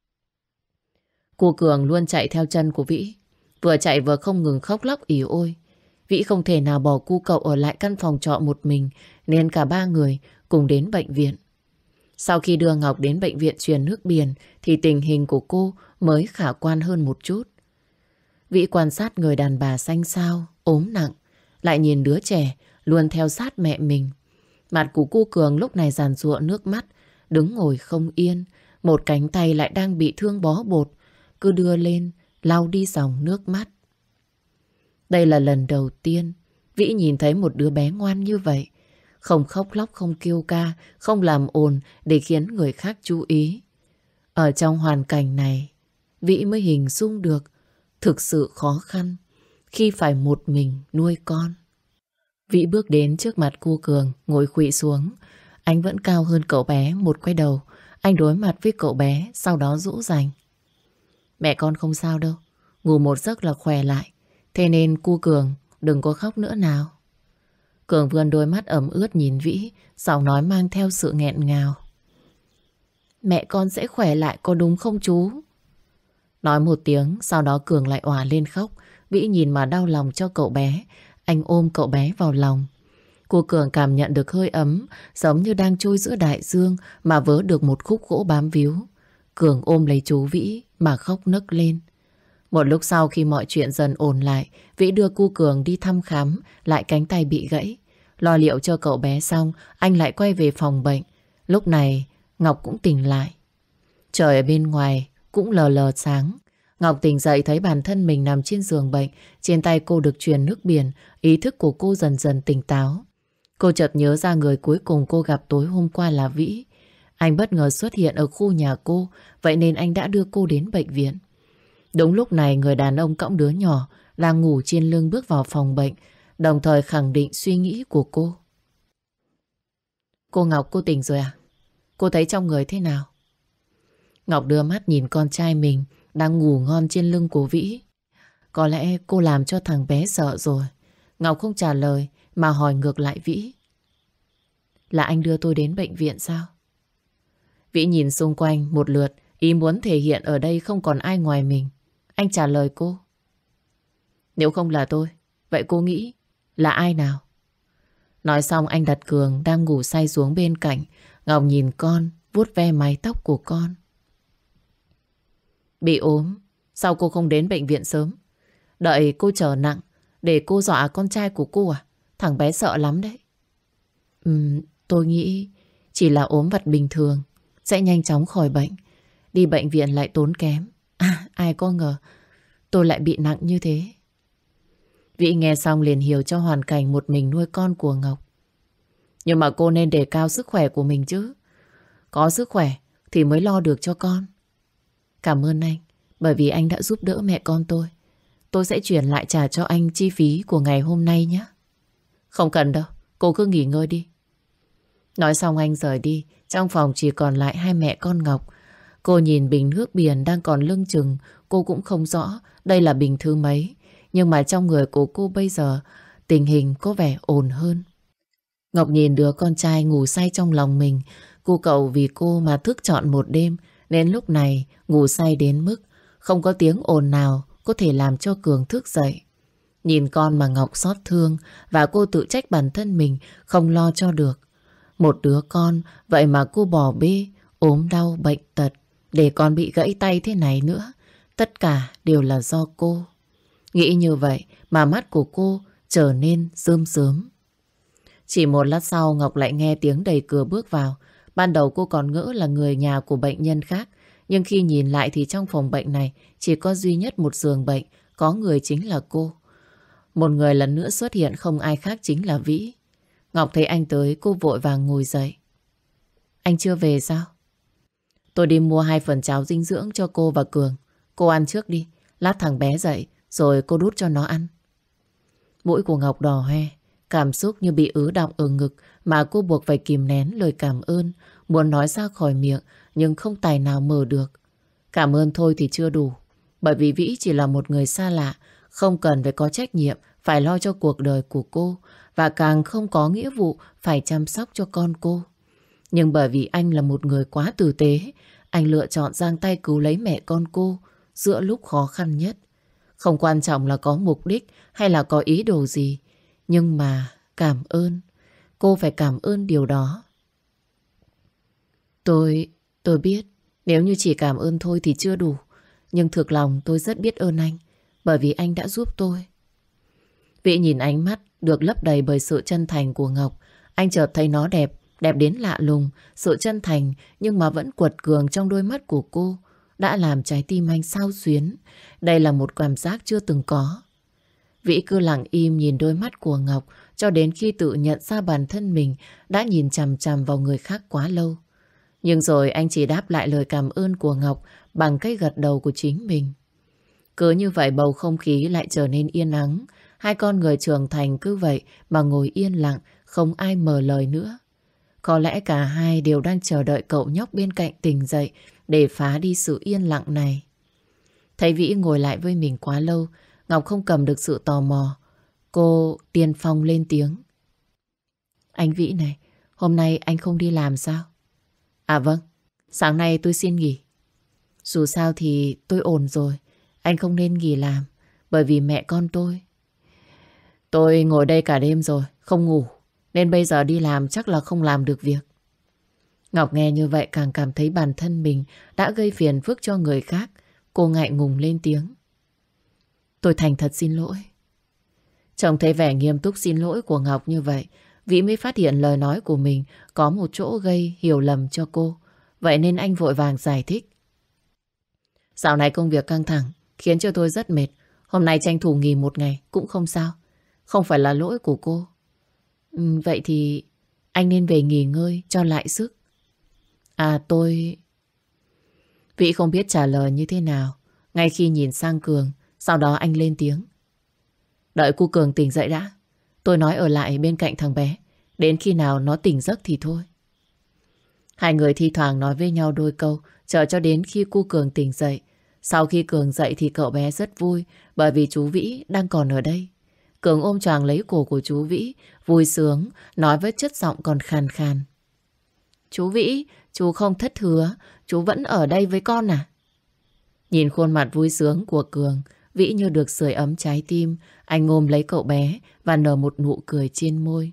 Cu Cường luôn chạy theo chân của Vĩ, vừa chạy vừa không ngừng khóc lóc ỉ ôi. Vĩ không thể nào bỏ cu cậu ở lại căn phòng trọ một mình, nên cả ba người cùng đến bệnh viện. Sau khi đưa Ngọc đến bệnh viện truyền nước biển thì tình hình của cô mới khả quan hơn một chút. Vĩ quan sát người đàn bà xanh xao, ốm nặng, lại nhìn đứa trẻ luôn theo sát mẹ mình. Mặt của cu Cường lúc này giàn giụa nước mắt, đứng ngồi không yên, một cánh tay lại đang bị thương bó bột, cứ đưa lên lau đi dòng nước mắt. Đây là lần đầu tiên Vĩ nhìn thấy một đứa bé ngoan như vậy, không khóc lóc, không kêu ca, không làm ồn để khiến người khác chú ý. Ở trong hoàn cảnh này, Vĩ mới hình dung được thực sự khó khăn khi phải một mình nuôi con. Vĩ bước đến trước mặt cô Cường, ngồi khuỵu xuống. Anh vẫn cao hơn cậu bé một quay đầu. Anh đối mặt với cậu bé, sau đó dỗ dành. Mẹ con không sao đâu. Ngủ một giấc là khỏe lại. Thế nên cu Cường đừng có khóc nữa nào. Cường vươn đôi mắt ẩm ướt nhìn Vĩ, giọng nói mang theo sự nghẹn ngào. Mẹ con sẽ khỏe lại có đúng không chú? Nói một tiếng, sau đó Cường lại òa lên khóc. Vĩ nhìn mà đau lòng cho cậu bé. Anh ôm cậu bé vào lòng. Cô Cường cảm nhận được hơi ấm, giống như đang trôi giữa đại dương mà vớ được một khúc gỗ bám víu. Cường ôm lấy chú Vĩ mà khóc nấc lên. Một lúc sau khi mọi chuyện dần ổn lại, Vĩ đưa cu Cường đi thăm khám lại cánh tay bị gãy. Lo liệu cho cậu bé xong, anh lại quay về phòng bệnh. Lúc này, Ngọc cũng tỉnh lại. Trời ở bên ngoài cũng lờ lờ sáng. Ngọc tỉnh dậy thấy bản thân mình nằm trên giường bệnh. Trên tay cô được truyền nước biển. Ý thức của cô dần dần tỉnh táo. Cô chợt nhớ ra người cuối cùng cô gặp tối hôm qua là Vĩ. Anh bất ngờ xuất hiện ở khu nhà cô, vậy nên anh đã đưa cô đến bệnh viện. Đúng lúc này người đàn ông cõng đứa nhỏ đang ngủ trên lưng bước vào phòng bệnh, đồng thời khẳng định suy nghĩ của cô. Cô Ngọc, cô tỉnh rồi à? Cô thấy trong người thế nào? Ngọc đưa mắt nhìn con trai mình đang ngủ ngon trên lưng của Vĩ. Có lẽ cô làm cho thằng bé sợ rồi. Ngọc không trả lời mà hỏi ngược lại Vĩ. Là anh đưa tôi đến bệnh viện sao? Vĩ nhìn xung quanh một lượt, ý muốn thể hiện ở đây không còn ai ngoài mình. Anh trả lời cô. Nếu không là tôi, vậy cô nghĩ là ai nào? Nói xong anh đặt Cường đang ngủ say xuống bên cạnh. Ngọc nhìn con, vuốt ve mái tóc của con. Bị ốm, sao cô không đến bệnh viện sớm? Đợi cô trở nặng để cô dọa con trai của cô à? Thằng bé sợ lắm đấy. Tôi nghĩ chỉ là ốm vặt bình thường, sẽ nhanh chóng khỏi bệnh. Đi bệnh viện lại tốn kém. Ai có ngờ tôi lại bị nặng như thế. Vĩ nghe xong liền hiểu cho hoàn cảnh một mình nuôi con của Ngọc. Nhưng mà cô nên đề cao sức khỏe của mình chứ. Có sức khỏe thì mới lo được cho con. Cảm ơn anh, bởi vì anh đã giúp đỡ mẹ con tôi. Tôi sẽ chuyển lại trả cho anh chi phí của ngày hôm nay nhé. Không cần đâu, cô cứ nghỉ ngơi đi. Nói xong anh rời đi. Trong phòng chỉ còn lại hai mẹ con Ngọc. Cô nhìn bình nước biển đang còn lưng chừng. Cô cũng không rõ đây là bình thứ mấy. Nhưng mà trong người của cô bây giờ tình hình có vẻ ổn hơn. Ngọc nhìn đứa con trai ngủ say trong lòng mình. Cô cậu vì cô mà thức trọn một đêm, nên lúc này ngủ say đến mức không có tiếng ồn nào có thể làm cho Cường thức dậy. Nhìn con mà Ngọc xót thương, và cô tự trách bản thân mình không lo cho được. Một đứa con, vậy mà cô bỏ bê, ốm đau, bệnh tật, để con bị gãy tay thế này nữa. Tất cả đều là do cô. Nghĩ như vậy mà mắt của cô trở nên rơm rớm. Chỉ một lát sau Ngọc lại nghe tiếng đẩy cửa bước vào. Ban đầu cô còn ngỡ là người nhà của bệnh nhân khác. Nhưng khi nhìn lại thì trong phòng bệnh này chỉ có duy nhất một giường bệnh, có người chính là cô. Một người lần nữa xuất hiện không ai khác chính là Vĩ. Ngọc thấy anh tới, cô vội vàng ngồi dậy. Anh chưa về sao? Tôi đi mua 2 phần cháo dinh dưỡng cho cô và Cường. Cô ăn trước đi, lát thằng bé dậy rồi cô đút cho nó ăn. Mũi của Ngọc đỏ hoe, cảm xúc như bị ứ đọng ở ngực mà cô buộc phải kìm nén lời cảm ơn, muốn nói ra khỏi miệng nhưng không tài nào mở được. Cảm ơn thôi thì chưa đủ, bởi vì Vĩ chỉ là một người xa lạ, không cần phải có trách nhiệm phải lo cho cuộc đời của cô, và càng không có nghĩa vụ phải chăm sóc cho con cô. Nhưng bởi vì anh là một người quá tử tế, anh lựa chọn giang tay cứu lấy mẹ con cô giữa lúc khó khăn nhất. Không quan trọng là có mục đích hay là có ý đồ gì, nhưng mà cảm ơn. Cô phải cảm ơn điều đó. Tôi biết nếu như chỉ cảm ơn thôi thì chưa đủ, nhưng thực lòng tôi rất biết ơn anh, bởi vì anh đã giúp tôi. Vĩ nhìn ánh mắt được lấp đầy bởi sự chân thành của Ngọc. Anh chợt thấy nó đẹp, đẹp đến lạ lùng. Sự chân thành nhưng mà vẫn quật cường trong đôi mắt của cô đã làm trái tim anh xao xuyến. Đây là một cảm giác chưa từng có. Vĩ cứ lặng im nhìn đôi mắt của Ngọc cho đến khi tự nhận ra bản thân mình đã nhìn chằm chằm vào người khác quá lâu. Nhưng rồi anh chỉ đáp lại lời cảm ơn của Ngọc bằng cái gật đầu của chính mình. Cứ như vậy bầu không khí lại trở nên yên ắng. Hai con người trưởng thành cứ vậy mà ngồi yên lặng, không ai mở lời nữa. Có lẽ cả hai đều đang chờ đợi cậu nhóc bên cạnh tỉnh dậy để phá đi sự yên lặng này. Thấy Vĩ ngồi lại với mình quá lâu, Ngọc không cầm được sự tò mò. Cô tiên phong lên tiếng. Anh Vĩ này, hôm nay anh không đi làm sao? À vâng, sáng nay tôi xin nghỉ. Dù sao thì tôi ổn rồi, anh không nên nghỉ làm, bởi vì mẹ con tôi ngồi đây cả đêm rồi, không ngủ, nên bây giờ đi làm chắc là không làm được việc. Ngọc nghe như vậy càng cảm thấy bản thân mình đã gây phiền phức cho người khác. Cô ngại ngùng lên tiếng. Tôi thành thật xin lỗi. Trông thấy vẻ nghiêm túc xin lỗi của Ngọc như vậy, Vĩ mới phát hiện lời nói của mình có một chỗ gây hiểu lầm cho cô. Vậy nên anh vội vàng giải thích. Dạo này công việc căng thẳng khiến cho tôi rất mệt. Hôm nay tranh thủ nghỉ một ngày cũng không sao. Không phải là lỗi của cô. Vậy thì anh nên về nghỉ ngơi cho lại sức. À tôi... Vĩ không biết trả lời như thế nào. Ngay khi nhìn sang Cường, sau đó anh lên tiếng. Đợi cô Cường tỉnh dậy đã. Tôi nói ở lại bên cạnh thằng bé. Đến khi nào nó tỉnh giấc thì thôi. Hai người thi thoảng nói với nhau đôi câu, chờ cho đến khi cô Cường tỉnh dậy. Sau khi Cường dậy thì cậu bé rất vui, bởi vì chú Vĩ đang còn ở đây. Cường ôm choàng lấy cổ của chú Vĩ, vui sướng, nói với chất giọng còn khàn khàn. Chú Vĩ, chú không thất hứa, chú vẫn ở đây với con à? Nhìn khuôn mặt vui sướng của Cường, Vĩ như được sưởi ấm trái tim. Anh ôm lấy cậu bé và nở một nụ cười trên môi.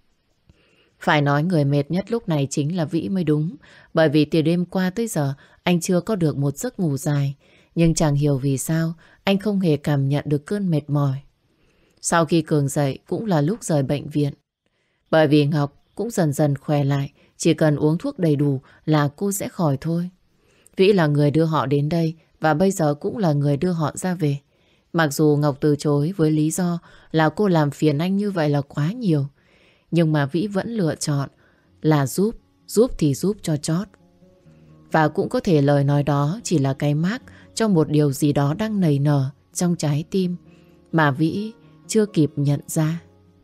Phải nói người mệt nhất lúc này chính là Vĩ mới đúng. Bởi vì từ đêm qua tới giờ anh chưa có được một giấc ngủ dài. Nhưng chẳng hiểu vì sao anh không hề cảm nhận được cơn mệt mỏi. Sau khi Cường dậy cũng là lúc rời bệnh viện. Bởi vì Ngọc cũng dần dần khỏe lại. Chỉ cần uống thuốc đầy đủ là cô sẽ khỏi thôi. Vĩ là người đưa họ đến đây và bây giờ cũng là người đưa họ ra về. Mặc dù Ngọc từ chối với lý do là cô làm phiền anh như vậy là quá nhiều. Nhưng mà Vĩ vẫn lựa chọn là giúp thì giúp cho chót. Và cũng có thể lời nói đó chỉ là cái mác cho một điều gì đó đang nảy nở trong trái tim mà Vĩ chưa kịp nhận ra.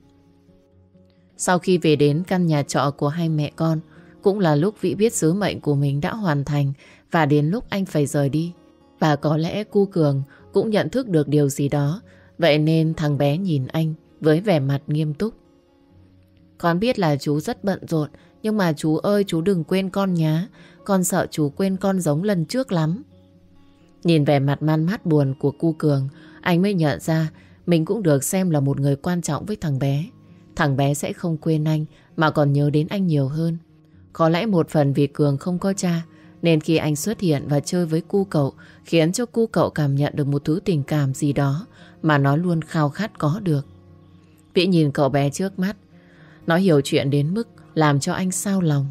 Sau khi về đến căn nhà trọ của hai mẹ con, cũng là lúc Vĩ biết sứ mệnh của mình đã hoàn thành và đến lúc anh phải rời đi. Và có lẽ cu Cường cũng nhận thức được điều gì đó, vậy nên thằng bé nhìn anh với vẻ mặt nghiêm túc. Con biết là chú rất bận rộn, nhưng mà chú ơi chú đừng quên con nhá. Con sợ chú quên con giống lần trước lắm. Nhìn vẻ mặt man mát buồn của cu Cường, anh mới nhận ra mình cũng được xem là một người quan trọng với thằng bé. Thằng bé sẽ không quên anh mà còn nhớ đến anh nhiều hơn. Có lẽ một phần vì Cường không có cha, nên khi anh xuất hiện và chơi với cu cậu khiến cho cu cậu cảm nhận được một thứ tình cảm gì đó mà nó luôn khao khát có được. Vĩ nhìn cậu bé trước mắt, nó hiểu chuyện đến mức làm cho anh xao lòng.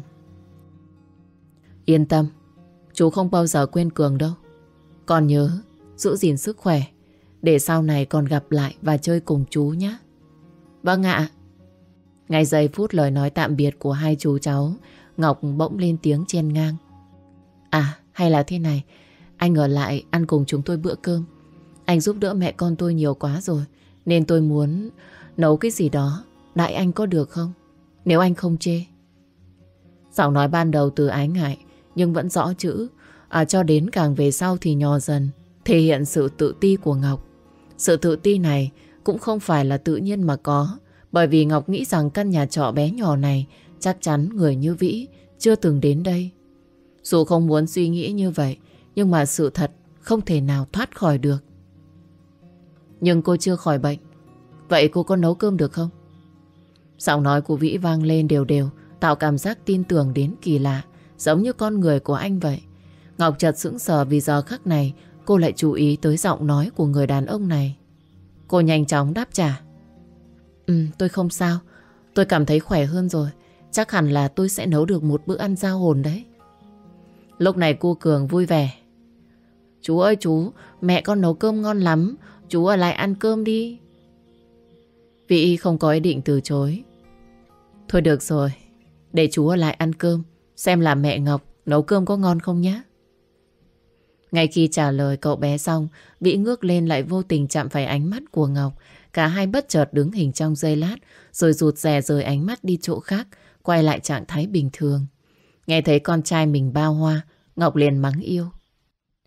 Yên tâm, chú không bao giờ quên Cường đâu. Con nhớ giữ gìn sức khỏe để sau này còn gặp lại và chơi cùng chú nhé. Vâng ạ. Ngay giây phút lời nói tạm biệt của hai chú cháu, Ngọc bỗng lên tiếng chen ngang. À, hay là thế này, anh ở lại ăn cùng chúng tôi bữa cơm. Anh giúp đỡ mẹ con tôi nhiều quá rồi, nên tôi muốn nấu cái gì đó đãi anh có được không? Nếu anh không chê. Giọng nói ban đầu từ ái ngại, nhưng vẫn rõ chữ. Cho đến càng về sau thì nhỏ dần, thể hiện sự tự ti của Ngọc. Sự tự ti này cũng không phải là tự nhiên mà có, bởi vì Ngọc nghĩ rằng căn nhà trọ bé nhỏ này chắc chắn người như Vĩ chưa từng đến đây. Dù không muốn suy nghĩ như vậy, nhưng mà sự thật không thể nào thoát khỏi được. Nhưng cô chưa khỏi bệnh, vậy cô có nấu cơm được không? Giọng nói của Vĩ vang lên đều đều, tạo cảm giác tin tưởng đến kỳ lạ, giống như con người của anh vậy. Ngọc chợt sững sờ vì giờ khắc này cô lại chú ý tới giọng nói của người đàn ông này. Cô nhanh chóng đáp trả. Tôi không sao, tôi cảm thấy khỏe hơn rồi. Chắc hẳn là tôi sẽ nấu được một bữa ăn ra hồn đấy. Lúc này cô Cường vui vẻ. Chú ơi chú, mẹ con nấu cơm ngon lắm, chú ở lại ăn cơm đi. Vĩ không có ý định từ chối. Thôi được rồi, để chú ở lại ăn cơm, xem là mẹ Ngọc nấu cơm có ngon không nhé. Ngay khi trả lời cậu bé xong, Vĩ ngước lên lại vô tình chạm phải ánh mắt của Ngọc. Cả hai bất chợt đứng hình trong giây lát, rồi rụt rè rời ánh mắt đi chỗ khác, quay lại trạng thái bình thường. Nghe thấy con trai mình bao hoa, Ngọc liền mắng yêu.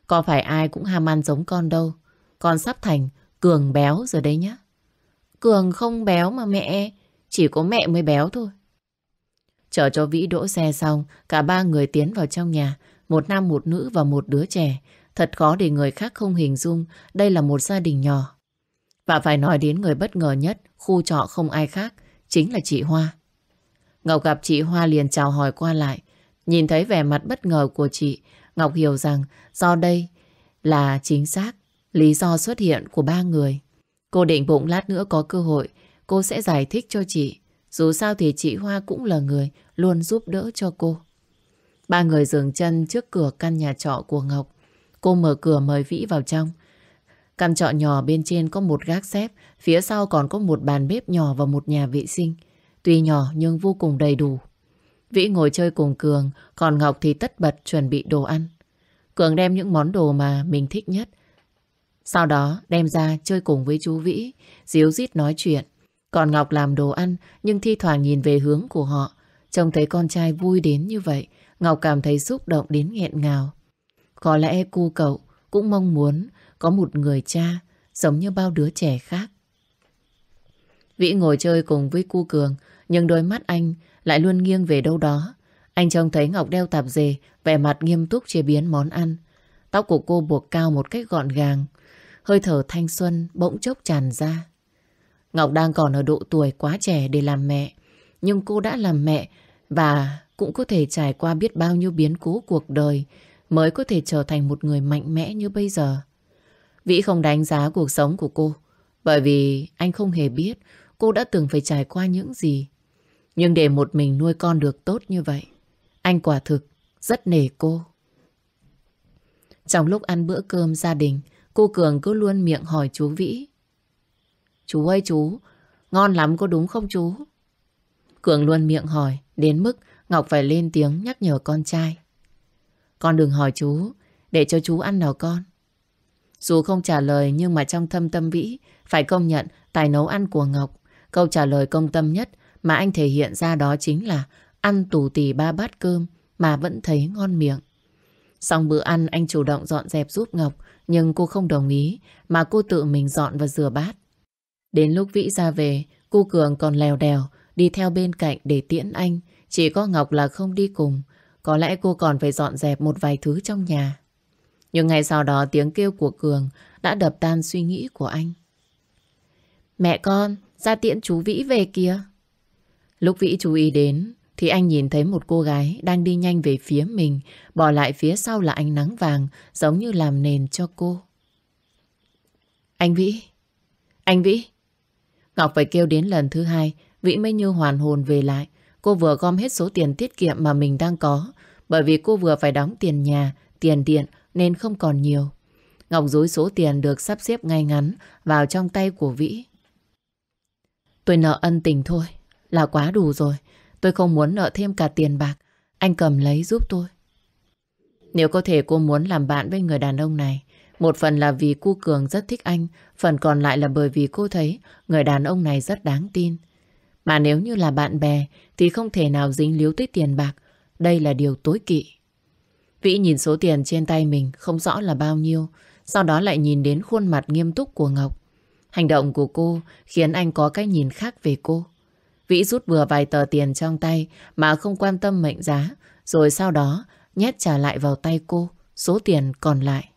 Có phải ai cũng ham ăn giống con đâu. Con sắp thành Cường béo rồi đấy nhá. Cường không béo mà mẹ. Chỉ có mẹ mới béo thôi. Chờ cho Vĩ đỗ xe xong, cả ba người tiến vào trong nhà. Một nam một nữ và một đứa trẻ. Thật khó để người khác không hình dung đây là một gia đình nhỏ. Và phải nói đến người bất ngờ nhất, khu trọ không ai khác, chính là chị Hoa. Ngọc gặp chị Hoa liền chào hỏi qua lại. Nhìn thấy vẻ mặt bất ngờ của chị, Ngọc hiểu rằng do đây là chính xác lý do xuất hiện của ba người. Cô định bụng lát nữa có cơ hội, cô sẽ giải thích cho chị. Dù sao thì chị Hoa cũng là người luôn giúp đỡ cho cô. Ba người dừng chân trước cửa căn nhà trọ của Ngọc. Cô mở cửa mời Vĩ vào trong. Căn trọ nhỏ bên trên có một gác xếp, phía sau còn có một bàn bếp nhỏ và một nhà vệ sinh. Tuy nhỏ nhưng vô cùng đầy đủ. Vĩ ngồi chơi cùng Cường, còn Ngọc thì tất bật chuẩn bị đồ ăn. Cường đem những món đồ mà mình thích nhất. Sau đó đem ra chơi cùng với chú Vĩ, díu dít nói chuyện. Còn Ngọc làm đồ ăn nhưng thi thoảng nhìn về hướng của họ. Trông thấy con trai vui đến như vậy, Ngọc cảm thấy xúc động đến nghẹn ngào. Có lẽ cu cậu cũng mong muốn có một người cha giống như bao đứa trẻ khác. Vĩ ngồi chơi cùng với cu Cường, nhưng đôi mắt anh lại luôn nghiêng về đâu đó. Anh trông thấy Ngọc đeo tạp dề, vẻ mặt nghiêm túc chế biến món ăn. Tóc của cô buộc cao một cách gọn gàng, hơi thở thanh xuân bỗng chốc tràn ra. Ngọc đang còn ở độ tuổi quá trẻ để làm mẹ, nhưng cô đã làm mẹ và cũng có thể trải qua biết bao nhiêu biến cố cuộc đời mới có thể trở thành một người mạnh mẽ như bây giờ. Vĩ không đánh giá cuộc sống của cô, bởi vì anh không hề biết cô đã từng phải trải qua những gì. Nhưng để một mình nuôi con được tốt như vậy, anh quả thực rất nể cô. Trong lúc ăn bữa cơm gia đình, cô Cường cứ luôn miệng hỏi chú Vĩ. Chú ơi chú, ngon lắm có đúng không chú? Cường luôn miệng hỏi, đến mức Ngọc phải lên tiếng nhắc nhở con trai. Con đừng hỏi chú, để cho chú ăn nào con. Dù không trả lời nhưng mà trong thâm tâm Vĩ phải công nhận tài nấu ăn của Ngọc. Câu trả lời công tâm nhất mà anh thể hiện ra đó chính là ăn tù tì 3 bát cơm mà vẫn thấy ngon miệng. Xong bữa ăn anh chủ động dọn dẹp giúp Ngọc, nhưng cô không đồng ý mà cô tự mình dọn và rửa bát. Đến lúc Vĩ ra về, cô Cường còn lèo đèo đi theo bên cạnh để tiễn anh. Chỉ có Ngọc là không đi cùng. Có lẽ cô còn phải dọn dẹp một vài thứ trong nhà. Nhưng ngay sau đó tiếng kêu của Cường đã đập tan suy nghĩ của anh. Mẹ con, ra tiễn chú Vĩ về kìa. Lúc Vĩ chú ý đến thì anh nhìn thấy một cô gái đang đi nhanh về phía mình, bỏ lại phía sau là ánh nắng vàng giống như làm nền cho cô. Anh Vĩ! Anh Vĩ! Ngọc phải kêu đến lần thứ hai, Vĩ mới như hoàn hồn về lại. Cô vừa gom hết số tiền tiết kiệm mà mình đang có, bởi vì cô vừa phải đóng tiền nhà, tiền điện nên không còn nhiều. Ngọc dúi số tiền được sắp xếp ngay ngắn vào trong tay của Vĩ. Tôi nợ ân tình thôi, là quá đủ rồi. Tôi không muốn nợ thêm cả tiền bạc. Anh cầm lấy giúp tôi. Nếu có thể cô muốn làm bạn với người đàn ông này, một phần là vì cô Cường rất thích anh, phần còn lại là bởi vì cô thấy người đàn ông này rất đáng tin. Mà nếu như là bạn bè thì không thể nào dính líu tới tiền bạc. Đây là điều tối kỵ. Vĩ nhìn số tiền trên tay mình không rõ là bao nhiêu, sau đó lại nhìn đến khuôn mặt nghiêm túc của Ngọc. Hành động của cô khiến anh có cái nhìn khác về cô. Vĩ rút vừa vài tờ tiền trong tay mà không quan tâm mệnh giá, rồi sau đó nhét trả lại vào tay cô số tiền còn lại.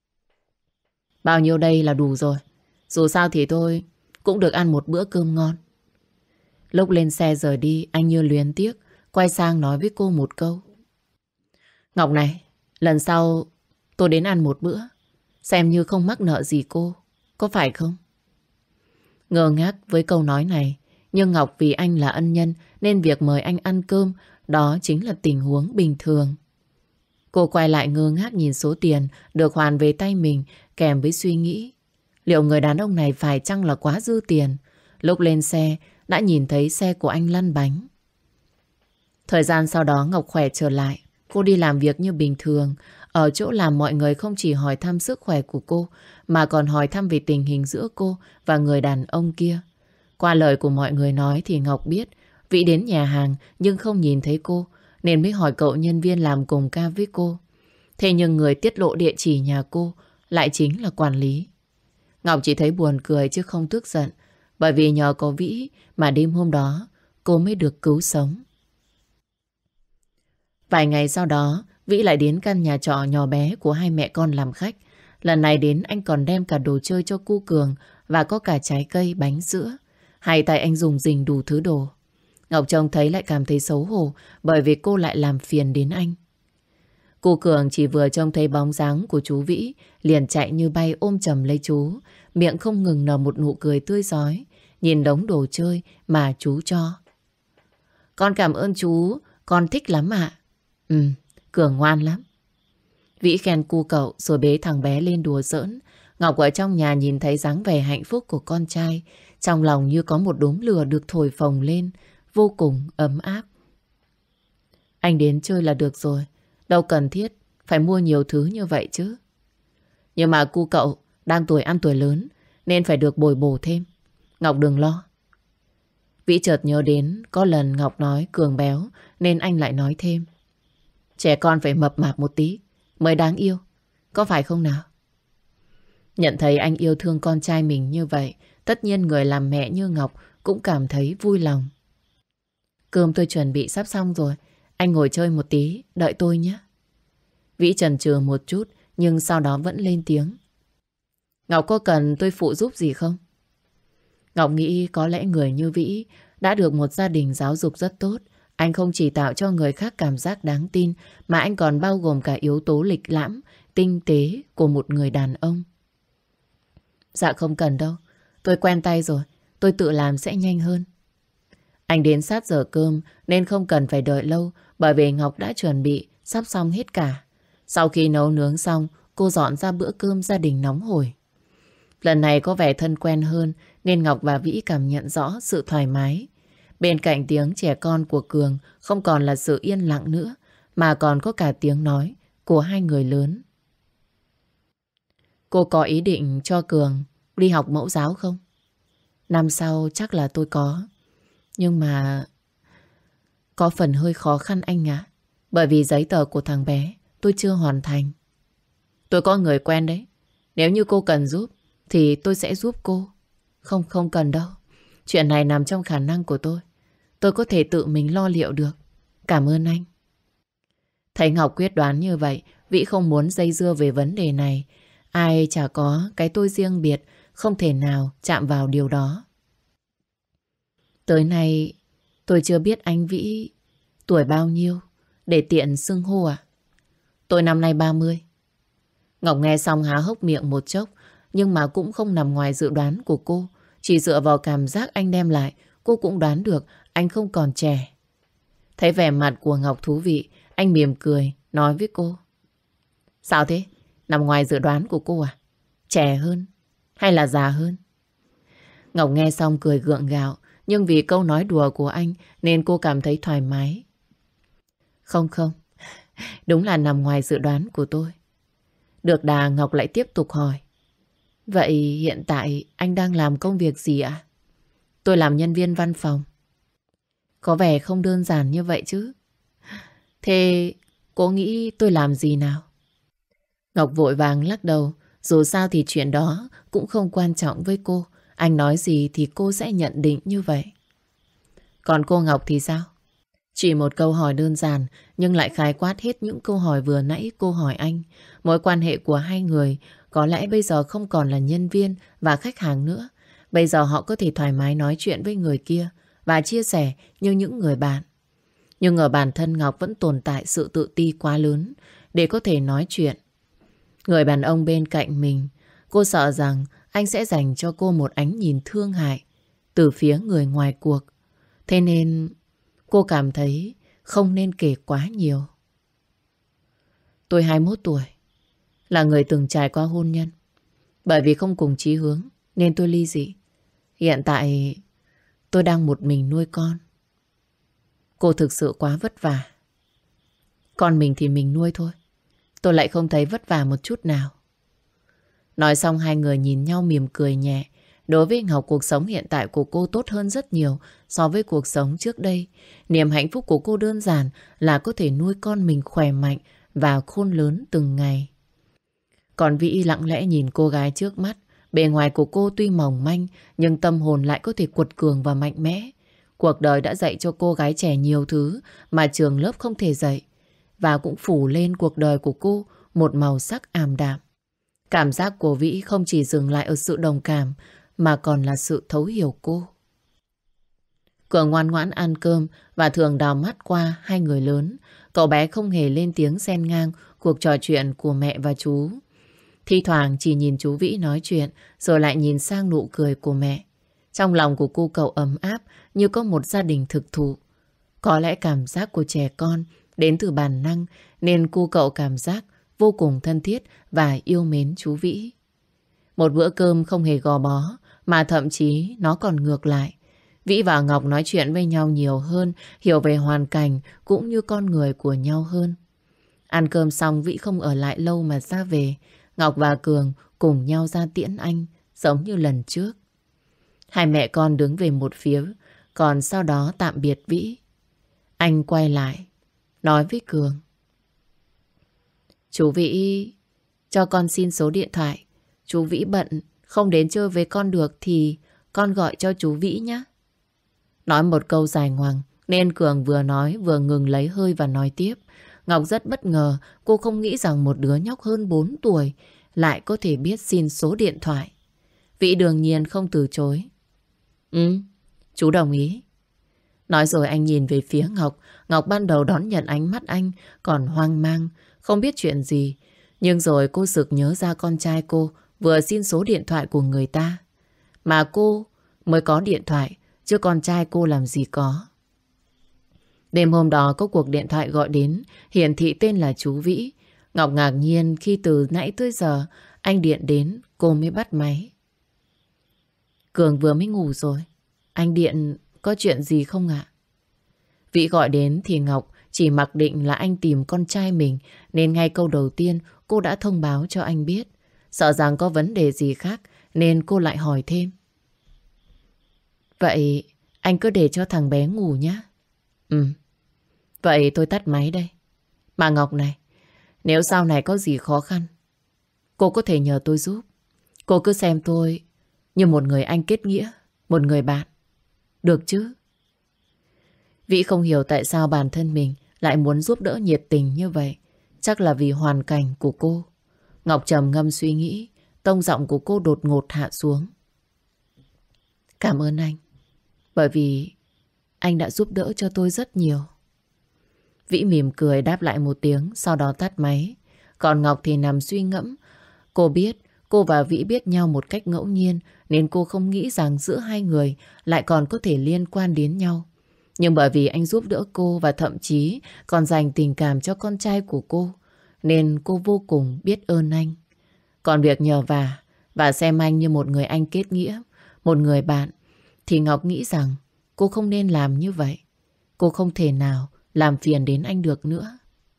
Bao nhiêu đây là đủ rồi. Dù sao thì tôi cũng được ăn một bữa cơm ngon. Lúc lên xe rời đi, anh như luyến tiếc, quay sang nói với cô một câu. Ngọc này, lần sau tôi đến ăn một bữa, xem như không mắc nợ gì cô, có phải không? Ngơ ngác với câu nói này, nhưng Ngọc vì anh là ân nhân nên việc mời anh ăn cơm đó chính là tình huống bình thường. Cô quay lại ngơ ngác nhìn số tiền được hoàn về tay mình kèm với suy nghĩ. Liệu người đàn ông này phải chăng là quá dư tiền? Lúc lên xe đã nhìn thấy xe của anh lăn bánh. Thời gian sau đó Ngọc khỏe trở lại. Cô đi làm việc như bình thường. Ở chỗ làm mọi người không chỉ hỏi thăm sức khỏe của cô mà còn hỏi thăm về tình hình giữa cô và người đàn ông kia. Qua lời của mọi người nói thì Ngọc biết Vĩ đến nhà hàng nhưng không nhìn thấy cô nên mới hỏi cậu nhân viên làm cùng ca với cô. Thế nhưng người tiết lộ địa chỉ nhà cô lại chính là quản lý. Ngọc chỉ thấy buồn cười chứ không tức giận, bởi vì nhờ có Vĩ mà đêm hôm đó cô mới được cứu sống. Vài ngày sau đó, Vĩ lại đến căn nhà trọ nhỏ bé của hai mẹ con làm khách. Lần này đến anh còn đem cả đồ chơi cho cu Cường và có cả trái cây, bánh sữa. Hai tay anh dùng rình đủ thứ đồ. Ngọc trông thấy lại cảm thấy xấu hổ bởi vì cô lại làm phiền đến anh. Cô Cường chỉ vừa trông thấy bóng dáng của chú Vĩ liền chạy như bay ôm chầm lấy chú, miệng không ngừng nở một nụ cười tươi rói, nhìn đống đồ chơi mà chú cho. Con cảm ơn chú, con thích lắm ạ. Cường ngoan lắm. Vĩ khen cu cậu rồi bế thằng bé lên đùa giỡn. Ngọc ở trong nhà nhìn thấy dáng vẻ hạnh phúc của con trai, trong lòng như có một đốm lửa được thổi phồng lên, vô cùng ấm áp. Anh đến chơi là được rồi, đâu cần thiết phải mua nhiều thứ như vậy chứ. Nhưng mà cu cậu đang tuổi ăn tuổi lớn nên phải được bồi bổ thêm. Ngọc đừng lo. Vĩ chợt nhớ đến có lần Ngọc nói Cường béo nên anh lại nói thêm. Trẻ con phải mập mạp một tí mới đáng yêu, có phải không nào? Nhận thấy anh yêu thương con trai mình như vậy, tất nhiên người làm mẹ như Ngọc cũng cảm thấy vui lòng. Cơm tôi chuẩn bị sắp xong rồi, anh ngồi chơi một tí, đợi tôi nhé. Vĩ chần chừ một chút nhưng sau đó vẫn lên tiếng. Ngọc có cần tôi phụ giúp gì không? Ngọc nghĩ có lẽ người như Vĩ đã được một gia đình giáo dục rất tốt. Anh không chỉ tạo cho người khác cảm giác đáng tin mà anh còn bao gồm cả yếu tố lịch lãm, tinh tế của một người đàn ông. Dạ không cần đâu, tôi quen tay rồi, tôi tự làm sẽ nhanh hơn. Anh đến sát giờ cơm nên không cần phải đợi lâu bởi vì Ngọc đã chuẩn bị sắp xong hết cả. Sau khi nấu nướng xong, cô dọn ra bữa cơm gia đình nóng hổi. Lần này có vẻ thân quen hơn nên Ngọc và Vĩ cảm nhận rõ sự thoải mái. Bên cạnh tiếng trẻ con của Cường không còn là sự yên lặng nữa mà còn có cả tiếng nói của hai người lớn. Cô có ý định cho Cường đi học mẫu giáo không? Năm sau chắc là tôi có. Nhưng mà có phần hơi khó khăn anh ạ. Bởi vì giấy tờ của thằng bé tôi chưa hoàn thành. Tôi có người quen đấy. Nếu như cô cần giúp thì tôi sẽ giúp cô. Không cần đâu. Chuyện này nằm trong khả năng của tôi. Tôi có thể tự mình lo liệu được. Cảm ơn anh. Thấy Ngọc quyết đoán như vậy, Vĩ không muốn dây dưa về vấn đề này. Ai chả có cái tôi riêng biệt, không thể nào chạm vào điều đó. Tới nay tôi chưa biết anh Vĩ tuổi bao nhiêu để tiện xưng hô à? Tôi năm nay 30. Ngọc nghe xong há hốc miệng một chốc, nhưng mà cũng không nằm ngoài dự đoán của cô. Chỉ dựa vào cảm giác anh đem lại, cô cũng đoán được anh không còn trẻ. Thấy vẻ mặt của Ngọc thú vị, anh mỉm cười, nói với cô. Sao thế? Nằm ngoài dự đoán của cô à? Trẻ hơn hay là già hơn? Ngọc nghe xong cười gượng gạo, nhưng vì câu nói đùa của anh nên cô cảm thấy thoải mái. Không, đúng là nằm ngoài dự đoán của tôi. Được đà, Ngọc lại tiếp tục hỏi. Vậy hiện tại anh đang làm công việc gì ạ? Tôi làm nhân viên văn phòng. Có vẻ không đơn giản như vậy chứ. Thế cô nghĩ tôi làm gì nào? Ngọc vội vàng lắc đầu. Dù sao thì chuyện đó cũng không quan trọng với cô. Anh nói gì thì cô sẽ nhận định như vậy. Còn cô Ngọc thì sao? Chỉ một câu hỏi đơn giản nhưng lại khái quát hết những câu hỏi vừa nãy cô hỏi anh. Mối quan hệ của hai người có lẽ bây giờ không còn là nhân viên và khách hàng nữa. Bây giờ họ có thể thoải mái nói chuyện với người kia và chia sẻ như những người bạn. Nhưng ở bản thân Ngọc vẫn tồn tại sự tự ti quá lớn để có thể nói chuyện. Người đàn ông bên cạnh mình, cô sợ rằng anh sẽ dành cho cô một ánh nhìn thương hại từ phía người ngoài cuộc. Thế nên cô cảm thấy không nên kể quá nhiều. Tôi 21 tuổi, là người từng trải qua hôn nhân. Bởi vì không cùng chí hướng nên tôi ly dị. Hiện tại tôi đang một mình nuôi con. Cô thực sự quá vất vả. Con mình thì mình nuôi thôi. Tôi lại không thấy vất vả một chút nào. Nói xong hai người nhìn nhau mỉm cười nhẹ. Đối với Ngọc, cuộc sống hiện tại của cô tốt hơn rất nhiều so với cuộc sống trước đây. Niềm hạnh phúc của cô đơn giản là có thể nuôi con mình khỏe mạnh và khôn lớn từng ngày. Còn Vĩ lặng lẽ nhìn cô gái trước mắt. Bề ngoài của cô tuy mỏng manh, nhưng tâm hồn lại có thể quật cường và mạnh mẽ. Cuộc đời đã dạy cho cô gái trẻ nhiều thứ mà trường lớp không thể dạy. Và cũng phủ lên cuộc đời của cô một màu sắc ảm đạm. Cảm giác của Vĩ không chỉ dừng lại ở sự đồng cảm, mà còn là sự thấu hiểu cô. Cường ngoan ngoãn ăn cơm và thường đào mắt qua hai người lớn. Cậu bé không hề lên tiếng xen ngang cuộc trò chuyện của mẹ và chú. Thi thoảng chỉ nhìn chú Vĩ nói chuyện rồi lại nhìn sang nụ cười của mẹ. Trong lòng của cô cậu ấm áp như có một gia đình thực thụ. Có lẽ cảm giác của trẻ con đến từ bản năng nên cô cậu cảm giác vô cùng thân thiết và yêu mến chú Vĩ. Một bữa cơm không hề gò bó mà thậm chí nó còn ngược lại. Vĩ và Ngọc nói chuyện với nhau nhiều hơn, hiểu về hoàn cảnh cũng như con người của nhau hơn. Ăn cơm xong Vĩ không ở lại lâu mà ra về. Ngọc và Cường cùng nhau ra tiễn anh, giống như lần trước. Hai mẹ con đứng về một phía, còn sau đó tạm biệt Vĩ. Anh quay lại, nói với Cường. Chú Vĩ, cho con xin số điện thoại. Chú Vĩ bận, không đến chơi với con được thì con gọi cho chú Vĩ nhé. Nói một câu dài ngoằng, nên Cường vừa nói vừa ngừng lấy hơi và nói tiếp. Ngọc rất bất ngờ, cô không nghĩ rằng một đứa nhóc hơn 4 tuổi lại có thể biết xin số điện thoại. Vĩ đương nhiên không từ chối. Chú đồng ý. Nói rồi anh nhìn về phía Ngọc. Ngọc ban đầu đón nhận ánh mắt anh, còn hoang mang, không biết chuyện gì. Nhưng rồi cô sực nhớ ra con trai cô vừa xin số điện thoại của người ta. Mà cô mới có điện thoại, chứ con trai cô làm gì có. Đêm hôm đó có cuộc điện thoại gọi đến, hiển thị tên là chú Vĩ. Ngọc ngạc nhiên khi từ nãy tới giờ anh điện đến, cô mới bắt máy. Cường vừa mới ngủ rồi. Anh điện có chuyện gì không ạ? Vĩ gọi đến thì Ngọc chỉ mặc định là anh tìm con trai mình, nên ngay câu đầu tiên cô đã thông báo cho anh biết. Sợ rằng có vấn đề gì khác nên cô lại hỏi thêm. Vậy anh cứ để cho thằng bé ngủ nhé. Vậy tôi tắt máy đây. Mà Ngọc này, nếu sau này có gì khó khăn, cô có thể nhờ tôi giúp. Cô cứ xem tôi như một người anh kết nghĩa, một người bạn. Được chứ? Vĩ không hiểu tại sao bản thân mình lại muốn giúp đỡ nhiệt tình như vậy. Chắc là vì hoàn cảnh của cô. Ngọc trầm ngâm suy nghĩ, tông giọng của cô đột ngột hạ xuống. Cảm ơn anh, bởi vì anh đã giúp đỡ cho tôi rất nhiều. Vĩ mỉm cười đáp lại một tiếng, sau đó tắt máy. Còn Ngọc thì nằm suy ngẫm. Cô biết cô và Vĩ biết nhau một cách ngẫu nhiên, nên cô không nghĩ rằng giữa hai người lại còn có thể liên quan đến nhau. Nhưng bởi vì anh giúp đỡ cô và thậm chí còn dành tình cảm cho con trai của cô, nên cô vô cùng biết ơn anh. Còn việc nhờ vả và xem anh như một người anh kết nghĩa, một người bạn, thì Ngọc nghĩ rằng cô không nên làm như vậy. Cô không thể nào làm phiền đến anh được nữa.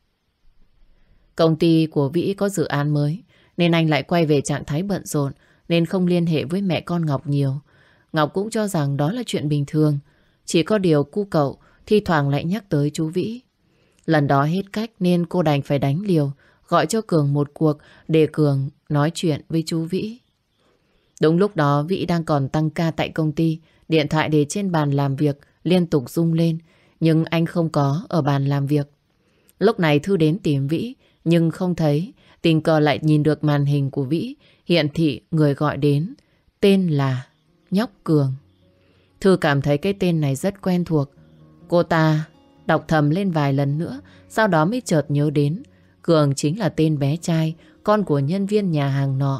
Công ty của Vĩ có dự án mới, nên anh lại quay về trạng thái bận rộn, nên không liên hệ với mẹ con Ngọc nhiều. Ngọc cũng cho rằng đó là chuyện bình thường. Chỉ có điều cu cậu thi thoảng lại nhắc tới chú Vĩ. Lần đó hết cách nên cô đành phải đánh liều, gọi cho Cường một cuộc để Cường nói chuyện với chú Vĩ. Đúng lúc đó Vĩ đang còn tăng ca tại công ty. Điện thoại để trên bàn làm việc liên tục rung lên, nhưng anh không có ở bàn làm việc. Lúc này Thư đến tìm Vĩ nhưng không thấy. Tình cờ lại nhìn được màn hình của Vĩ, hiển thị người gọi đến tên là Nhóc Cường. Thư cảm thấy cái tên này rất quen thuộc. Cô ta đọc thầm lên vài lần nữa, sau đó mới chợt nhớ đến Cường chính là tên bé trai, con của nhân viên nhà hàng nọ.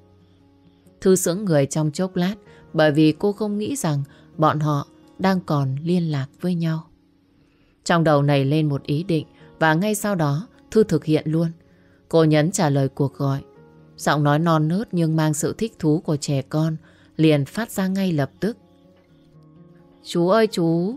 Thư sững người trong chốc lát, bởi vì cô không nghĩ rằng bọn họ đang còn liên lạc với nhau. Trong đầu nảy lên một ý định, và ngay sau đó Thư thực hiện luôn. Cô nhấn trả lời cuộc gọi. Giọng nói non nớt nhưng mang sự thích thú của trẻ con liền phát ra ngay lập tức. Chú ơi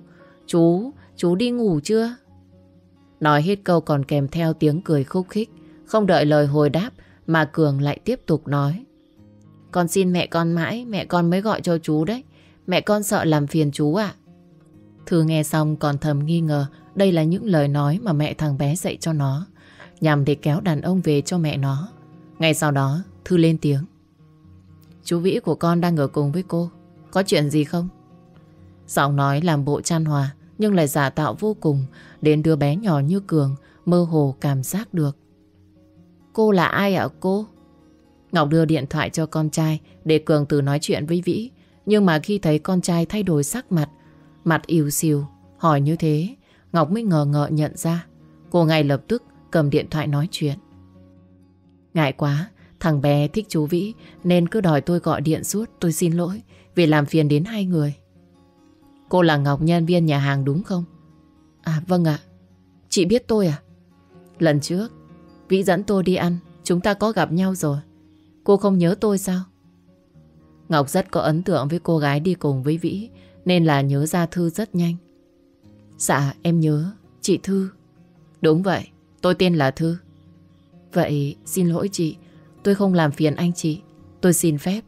chú đi ngủ chưa? Nói hết câu còn kèm theo tiếng cười khúc khích. Không đợi lời hồi đáp mà Cường lại tiếp tục nói. Con xin mẹ con mãi, mẹ con mới gọi cho chú đấy. Mẹ con sợ làm phiền chú ạ. Thư nghe xong còn thầm nghi ngờ đây là những lời nói mà mẹ thằng bé dạy cho nó. nhằm để kéo đàn ông về cho mẹ nó. Ngay sau đó Thư lên tiếng. Chú Vĩ của con đang ở cùng với cô, có chuyện gì không? Giọng nói làm bộ chan hòa nhưng lại giả tạo vô cùng, đến đứa bé nhỏ như Cường mơ hồ cảm giác được. Cô là ai ạ cô? Ngọc đưa điện thoại cho con trai để Cường từ nói chuyện với Vĩ. Nhưng mà khi thấy con trai thay đổi sắc mặt, mặt ỉu xìu hỏi như thế, Ngọc mới ngờ ngợ nhận ra. Cô ngay lập tức cầm điện thoại nói chuyện. Ngại quá, thằng bé thích chú Vĩ nên cứ đòi tôi gọi điện suốt. Tôi xin lỗi vì làm phiền đến hai người. Cô là Ngọc, nhân viên nhà hàng đúng không? À vâng ạ. Chị biết tôi à? Lần trước Vĩ dẫn tôi đi ăn, chúng ta có gặp nhau rồi. Cô không nhớ tôi sao? Ngọc rất có ấn tượng với cô gái đi cùng với Vĩ nên là nhớ ra Thư rất nhanh. Dạ em nhớ, chị Thư. Đúng vậy, tôi tên là Thư. Vậy xin lỗi chị, tôi không làm phiền anh chị, tôi xin phép.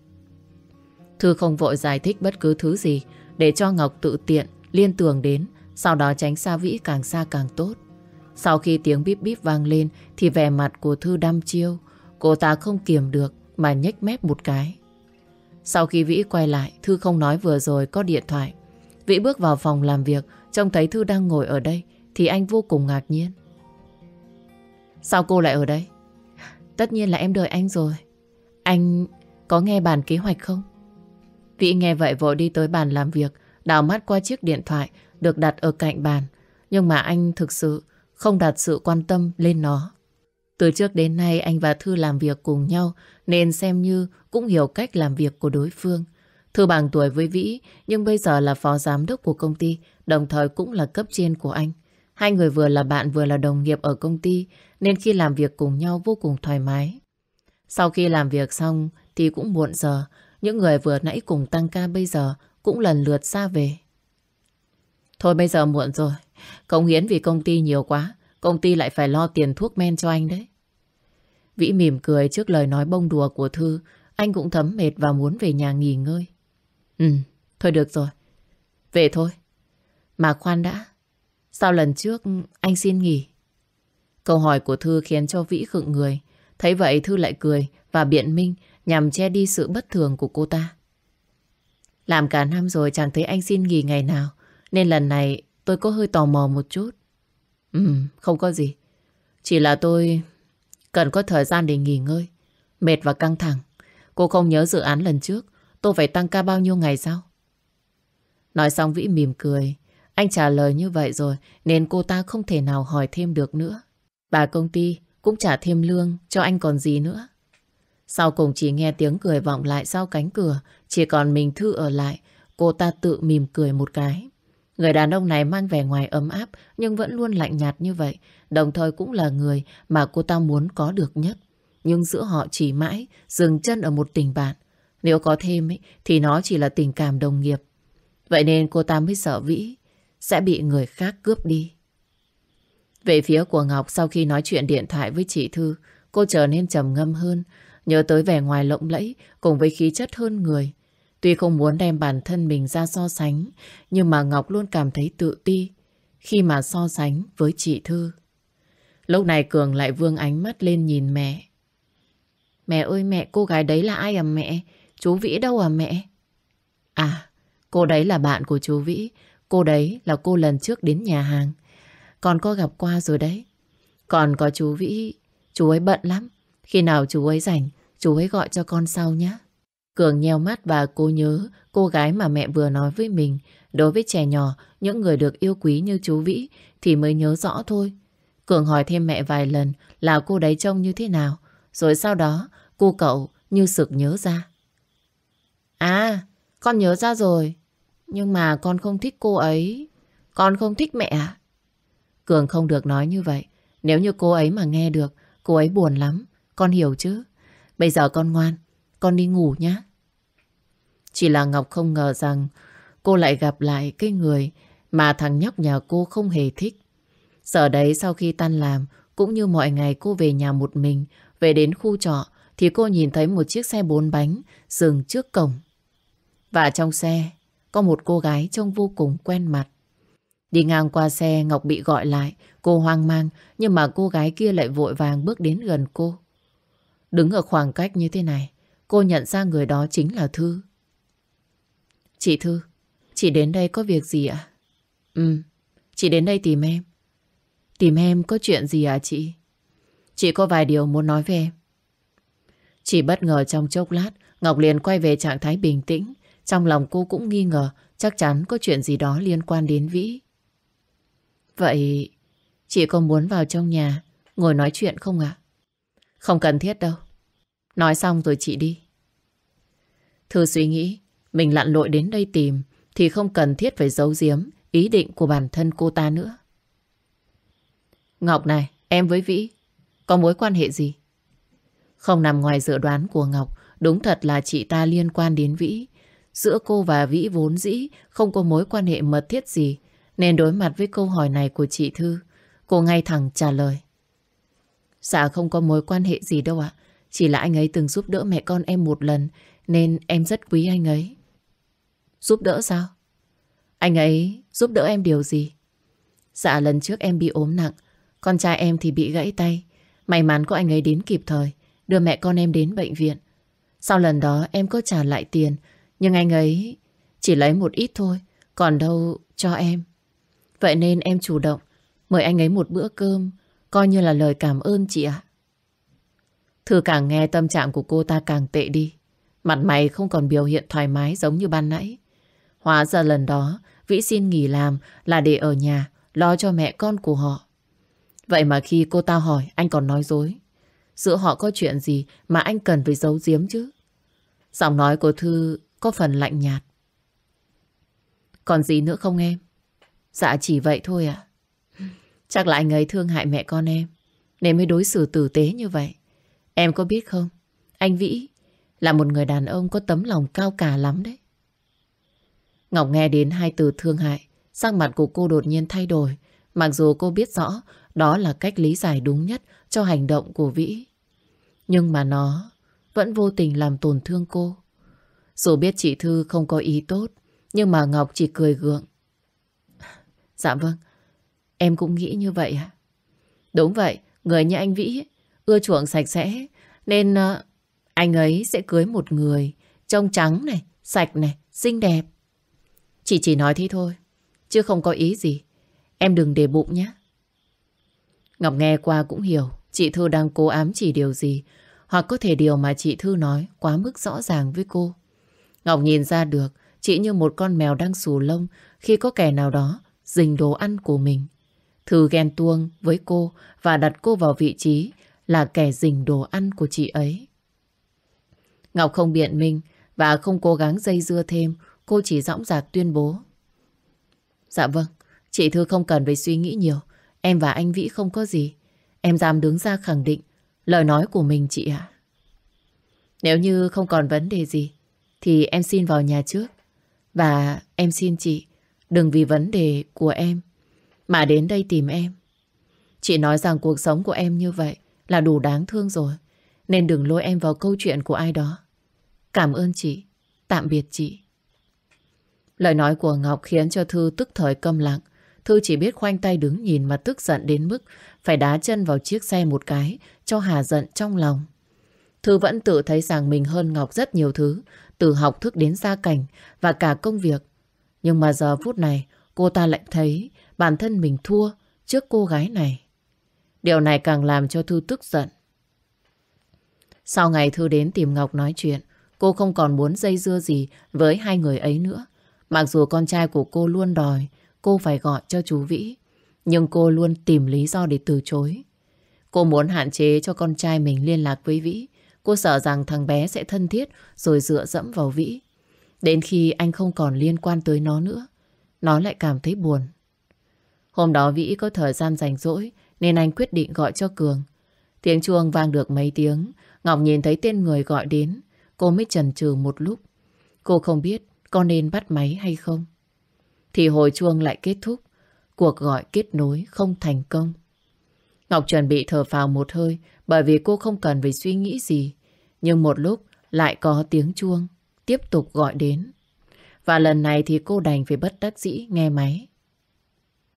Thư không vội giải thích bất cứ thứ gì để cho Ngọc tự tiện liên tưởng đến, sau đó tránh xa Vĩ càng xa càng tốt. Sau khi tiếng bíp bíp vang lên thì vẻ mặt của Thư đăm chiêu, cô ta không kiềm được mà nhếch mép một cái. Sau khi Vĩ quay lại, Thư không nói vừa rồi có điện thoại. Vĩ bước vào phòng làm việc, trông thấy Thư đang ngồi ở đây thì anh vô cùng ngạc nhiên. Sao cô lại ở đây? Tất nhiên là em đợi anh rồi. Anh có nghe bàn kế hoạch không? Vĩ nghe vậy vội đi tới bàn làm việc, đảo mắt qua chiếc điện thoại được đặt ở cạnh bàn. Nhưng mà anh thực sự không đặt sự quan tâm lên nó. Từ trước đến nay anh và Thư làm việc cùng nhau nên xem như cũng hiểu cách làm việc của đối phương. Thư bằng tuổi với Vĩ nhưng bây giờ là phó giám đốc của công ty, đồng thời cũng là cấp trên của anh. Hai người vừa là bạn vừa là đồng nghiệp ở công ty nên khi làm việc cùng nhau vô cùng thoải mái. Sau khi làm việc xong thì cũng muộn giờ, những người vừa nãy cùng tăng ca bây giờ cũng lần lượt ra về. Thôi bây giờ muộn rồi, cống hiến vì công ty nhiều quá, công ty lại phải lo tiền thuốc men cho anh đấy. Vĩ mỉm cười trước lời nói bông đùa của Thư, anh cũng thấm mệt và muốn về nhà nghỉ ngơi. Thôi được rồi, về thôi. Mà khoan đã, sao lần trước anh xin nghỉ? Câu hỏi của Thư khiến cho Vĩ khựng người. Thấy vậy Thư lại cười và biện minh nhằm che đi sự bất thường của cô ta. Làm cả năm rồi chẳng thấy anh xin nghỉ ngày nào, nên lần này tôi có hơi tò mò một chút. Không có gì. Chỉ là tôi cần có thời gian để nghỉ ngơi. Mệt và căng thẳng. Cô không nhớ dự án lần trước tôi phải tăng ca bao nhiêu ngày sao? Nói xong Vĩ mỉm cười. Anh trả lời như vậy rồi nên cô ta không thể nào hỏi thêm được nữa. Bà công ty cũng trả thêm lương cho anh còn gì nữa. Sau cùng chỉ nghe tiếng cười vọng lại sau cánh cửa. Chỉ còn mình Thư ở lại. Cô ta tự mỉm cười một cái. Người đàn ông này mang vẻ ngoài ấm áp nhưng vẫn luôn lạnh nhạt như vậy. Đồng thời cũng là người mà cô ta muốn có được nhất. Nhưng giữa họ chỉ mãi dừng chân ở một tình bạn. Nếu có thêm thì nó chỉ là tình cảm đồng nghiệp. Vậy nên cô ta mới sợ Vĩ sẽ bị người khác cướp đi. Về phía của Ngọc, sau khi nói chuyện điện thoại với chị Thư, cô trở nên trầm ngâm hơn, nhớ tới vẻ ngoài lộng lẫy cùng với khí chất hơn người. Tuy không muốn đem bản thân mình ra so sánh, nhưng mà Ngọc luôn cảm thấy tự ti khi mà so sánh với chị Thư. Lúc này Cường lại vươn ánh mắt lên nhìn mẹ. Mẹ ơi mẹ, cô gái đấy là ai à mẹ? Chú Vĩ đâu à mẹ? À, cô đấy là bạn của chú Vĩ. Cô đấy là cô lần trước đến nhà hàng. Con có gặp qua rồi đấy. Còn có chú Vĩ, chú ấy bận lắm. Khi nào chú ấy rảnh, chú ấy gọi cho con sau nhé. Cường nheo mắt và cô nhớ cô gái mà mẹ vừa nói với mình. Đối với trẻ nhỏ, những người được yêu quý như chú Vĩ thì mới nhớ rõ thôi. Cường hỏi thêm mẹ vài lần là cô đấy trông như thế nào. Rồi sau đó cô cậu như sực nhớ ra. À, con nhớ ra rồi. Nhưng mà con không thích cô ấy. Con không thích mẹ à? Cường không được nói như vậy. Nếu như cô ấy mà nghe được, cô ấy buồn lắm. Con hiểu chứ? Bây giờ con ngoan, con đi ngủ nhé. Chỉ là Ngọc không ngờ rằng cô lại gặp lại cái người mà thằng nhóc nhà cô không hề thích. Giờ đấy sau khi tan làm, cũng như mọi ngày cô về nhà một mình, về đến khu trọ thì cô nhìn thấy một chiếc xe 4 bánh dừng trước cổng. Và trong xe có một cô gái trông vô cùng quen mặt. Đi ngang qua xe, Ngọc bị gọi lại. Cô hoang mang, nhưng mà cô gái kia lại vội vàng bước đến gần cô. Đứng ở khoảng cách như thế này, cô nhận ra người đó chính là Thư. Chị Thư, chị đến đây có việc gì ạ? Chị đến đây tìm em. Tìm em có chuyện gì ạ chị? Chị có vài điều muốn nói với em. Chỉ bất ngờ trong chốc lát, Ngọc liền quay về trạng thái bình tĩnh. Trong lòng cô cũng nghi ngờ chắc chắn có chuyện gì đó liên quan đến Vĩ. Vậy chị có muốn vào trong nhà ngồi nói chuyện không ạ? Không cần thiết đâu. Nói xong rồi chị đi. Thư suy nghĩ mình lặn lội đến đây tìm thì không cần thiết phải giấu giếm ý định của bản thân cô ta nữa. Ngọc này, em với Vĩ có mối quan hệ gì? Không nằm ngoài dự đoán của Ngọc. Đúng thật là chị ta liên quan đến Vĩ. Giữa cô và Vĩ vốn dĩ không có mối quan hệ mật thiết gì. Nên đối mặt với câu hỏi này của chị Thư, cô ngay thẳng trả lời. Dạ không có mối quan hệ gì đâu ạ. Chỉ là anh ấy từng giúp đỡ mẹ con em một lần, nên em rất quý anh ấy. Giúp đỡ sao? Anh ấy giúp đỡ em điều gì? Dạ lần trước em bị ốm nặng, con trai em thì bị gãy tay. May mắn có anh ấy đến kịp thời, đưa mẹ con em đến bệnh viện. Sau lần đó em có trả lại tiền, nhưng anh ấy chỉ lấy một ít thôi, còn đâu cho em. Vậy nên em chủ động mời anh ấy một bữa cơm, coi như là lời cảm ơn chị ạ. Thư càng nghe tâm trạng của cô ta càng tệ đi. Mặt mày không còn biểu hiện thoải mái giống như ban nãy. Hóa ra lần đó Vĩ xin nghỉ làm là để ở nhà lo cho mẹ con của họ. Vậy mà khi cô ta hỏi, anh còn nói dối. Giữa họ có chuyện gì mà anh cần phải giấu giếm chứ? Giọng nói của Thư có phần lạnh nhạt. Còn gì nữa không em? Dạ chỉ vậy thôi ạ. Chắc là anh ấy thương hại mẹ con em nên mới đối xử tử tế như vậy. Em có biết không, anh Vĩ là một người đàn ông có tấm lòng cao cả lắm đấy. Ngọc nghe đến hai từ thương hại, sắc mặt của cô đột nhiên thay đổi. Mặc dù cô biết rõ đó là cách lý giải đúng nhất cho hành động của Vĩ, nhưng mà nó vẫn vô tình làm tổn thương cô. Dù biết chị Thư không có ý tốt, nhưng mà Ngọc chỉ cười gượng. Dạ vâng, em cũng nghĩ như vậy ạ. Đúng vậy, người như anh Vĩ ưa chuộng sạch sẽ, nên anh ấy sẽ cưới một người trông trắng này, sạch này, xinh đẹp. Chị chỉ nói thế thôi, chứ không có ý gì. Em đừng để bụng nhé. Ngọc nghe qua cũng hiểu chị Thư đang cố ám chỉ điều gì, hoặc có thể điều mà chị Thư nói quá mức rõ ràng với cô. Ngọc nhìn ra được chị như một con mèo đang xù lông khi có kẻ nào đó giành đồ ăn của mình. Thư ghen tuông với cô và đặt cô vào vị trí là kẻ giành đồ ăn của chị ấy. Ngọc không biện minh và không cố gắng dây dưa thêm. Cô chỉ dõng dạc tuyên bố. Dạ vâng, chị Thư không cần phải suy nghĩ nhiều. Em và anh Vĩ không có gì. Em dám đứng ra khẳng định lời nói của mình chị ạ. Nếu như không còn vấn đề gì thì em xin vào nhà trước. Và em xin chị đừng vì vấn đề của em mà đến đây tìm em. Chị nói rằng cuộc sống của em như vậy là đủ đáng thương rồi, nên đừng lôi em vào câu chuyện của ai đó. Cảm ơn chị. Tạm biệt chị. Lời nói của Ngọc khiến cho Thư tức thời câm lặng. Thư chỉ biết khoanh tay đứng nhìn mà tức giận đến mức phải đá chân vào chiếc xe một cái cho hà giận trong lòng. Thư vẫn tự thấy rằng mình hơn Ngọc rất nhiều thứ, từ học thức đến gia cảnh và cả công việc. Nhưng mà giờ phút này cô ta lại thấy bản thân mình thua trước cô gái này. Điều này càng làm cho Thư tức giận. Sau ngày Thư đến tìm Ngọc nói chuyện, cô không còn muốn dây dưa gì với hai người ấy nữa. Mặc dù con trai của cô luôn đòi cô phải gọi cho chú Vĩ, nhưng cô luôn tìm lý do để từ chối. Cô muốn hạn chế cho con trai mình liên lạc với Vĩ. Cô sợ rằng thằng bé sẽ thân thiết rồi dựa dẫm vào Vĩ. Đến khi anh không còn liên quan tới nó nữa, nó lại cảm thấy buồn. Hôm đó Vĩ có thời gian rảnh rỗi nên anh quyết định gọi cho Cường. Tiếng chuông vang được mấy tiếng, Ngọc nhìn thấy tên người gọi đến, cô mới chần chừ một lúc. Cô không biết có nên bắt máy hay không. Thì hồi chuông lại kết thúc, cuộc gọi kết nối không thành công. Ngọc chuẩn bị thở phào một hơi bởi vì cô không cần phải suy nghĩ gì. Nhưng một lúc lại có tiếng chuông tiếp tục gọi đến. Và lần này thì cô đành phải bất đắc dĩ nghe máy.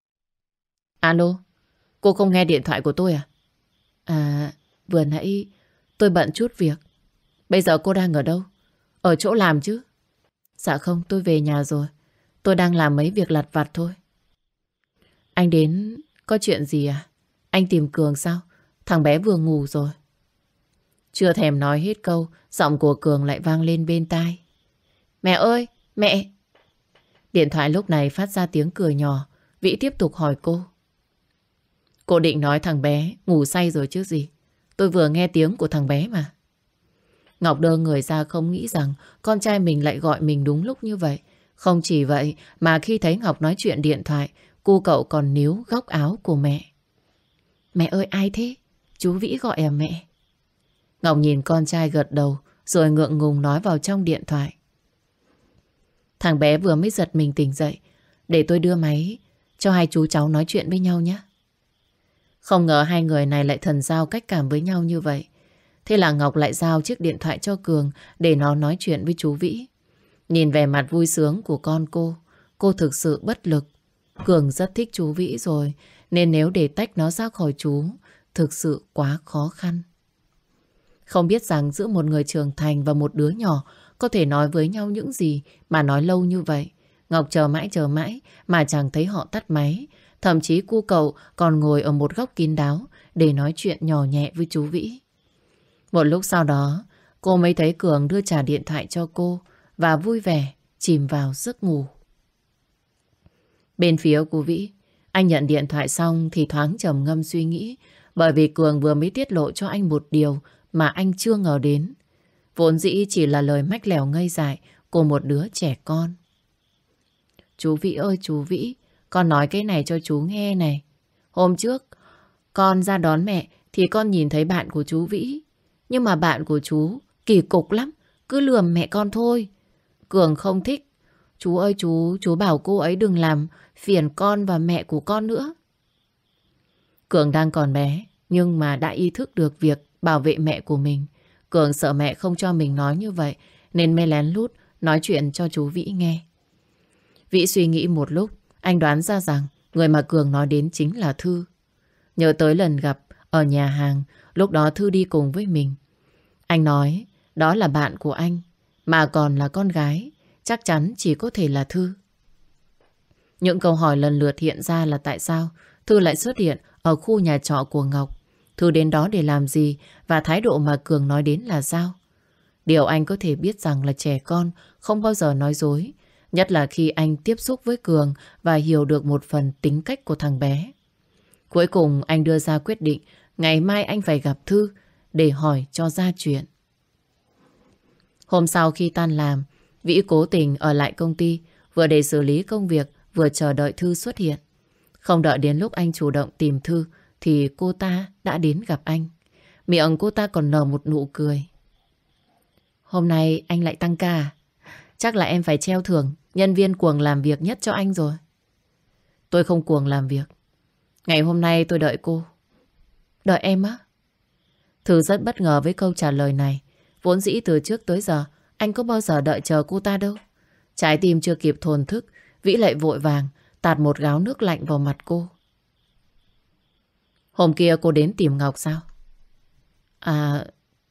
Alo, cô không nghe điện thoại của tôi à? À, vừa nãy tôi bận chút việc. Bây giờ cô đang ở đâu? Ở chỗ làm chứ? Dạ không, tôi về nhà rồi. Tôi đang làm mấy việc lặt vặt thôi. Anh đến có chuyện gì à? Anh tìm Cường sao? Thằng bé vừa ngủ rồi. Chưa thèm nói hết câu, giọng của Cường lại vang lên bên tai. Mẹ ơi, mẹ! Điện thoại lúc này phát ra tiếng cười nhỏ. Vĩ tiếp tục hỏi cô. Cô định nói thằng bé ngủ say rồi chứ gì? Tôi vừa nghe tiếng của thằng bé mà. Ngọc đơ người ra không nghĩ rằng con trai mình lại gọi mình đúng lúc như vậy. Không chỉ vậy mà khi thấy Ngọc nói chuyện điện thoại, cô cậu còn níu góc áo của mẹ. Mẹ ơi, ai thế? Chú Vĩ gọi à mẹ? Ngọc nhìn con trai gật đầu rồi ngượng ngùng nói vào trong điện thoại. Thằng bé vừa mới giật mình tỉnh dậy. Để tôi đưa máy cho hai chú cháu nói chuyện với nhau nhé. Không ngờ hai người này lại thần giao cách cảm với nhau như vậy. Thế là Ngọc lại giao chiếc điện thoại cho Cường để nó nói chuyện với chú Vĩ. Nhìn vẻ mặt vui sướng của con cô thực sự bất lực. Cường rất thích chú Vĩ rồi, nên nếu để tách nó ra khỏi chú, thực sự quá khó khăn. Không biết rằng giữa một người trưởng thành và một đứa nhỏ có thể nói với nhau những gì mà nói lâu như vậy. Ngọc chờ mãi mà chẳng thấy họ tắt máy. Thậm chí cu cậu còn ngồi ở một góc kín đáo để nói chuyện nhỏ nhẹ với chú Vĩ. Một lúc sau đó, cô mới thấy Cường đưa trả điện thoại cho cô và vui vẻ chìm vào giấc ngủ. Bên phía cô Vĩ, anh nhận điện thoại xong thì thoáng trầm ngâm suy nghĩ, bởi vì Cường vừa mới tiết lộ cho anh một điều mà anh chưa ngờ đến. Vốn dĩ chỉ là lời mách lèo ngây dại của một đứa trẻ con. Chú Vĩ ơi chú Vĩ, con nói cái này cho chú nghe này. Hôm trước, con ra đón mẹ thì con nhìn thấy bạn của chú Vĩ. Nhưng mà bạn của chú kỳ cục lắm, cứ lườm mẹ con thôi. Cường không thích. Chú ơi chú bảo cô ấy đừng làm phiền con và mẹ của con nữa. Cường đang còn bé, nhưng mà đã ý thức được việc bảo vệ mẹ của mình. Cường sợ mẹ không cho mình nói như vậy, nên mới lén lút nói chuyện cho chú Vĩ nghe. Vĩ suy nghĩ một lúc, anh đoán ra rằng người mà Cường nói đến chính là Thư. Nhớ tới lần gặp ở nhà hàng, lúc đó Thư đi cùng với mình. Anh nói đó là bạn của anh, mà còn là con gái, chắc chắn chỉ có thể là Thư. Những câu hỏi lần lượt hiện ra là tại sao Thư lại xuất hiện ở khu nhà trọ của Ngọc. Thư đến đó để làm gì và thái độ mà Cường nói đến là sao? Điều anh có thể biết rằng là trẻ con không bao giờ nói dối, nhất là khi anh tiếp xúc với Cường và hiểu được một phần tính cách của thằng bé. Cuối cùng anh đưa ra quyết định ngày mai anh phải gặp Thư để hỏi cho ra chuyện. Hôm sau khi tan làm, Vĩ cố tình ở lại công ty vừa để xử lý công việc vừa chờ đợi Thư xuất hiện. Không đợi đến lúc anh chủ động tìm Thư thì cô ta đã đến gặp anh. Miệng cô ta còn nở một nụ cười. Hôm nay anh lại tăng ca à? Chắc là em phải treo thưởng nhân viên cuồng làm việc nhất cho anh rồi. Tôi không cuồng làm việc. Ngày hôm nay tôi đợi cô. Đợi em á? Thư rất bất ngờ với câu trả lời này. Vốn dĩ từ trước tới giờ anh có bao giờ đợi chờ cô ta đâu. Trái tim chưa kịp thổn thức, Vĩ lại vội vàng tạt một gáo nước lạnh vào mặt cô. Hôm kia cô đến tìm Ngọc sao? À,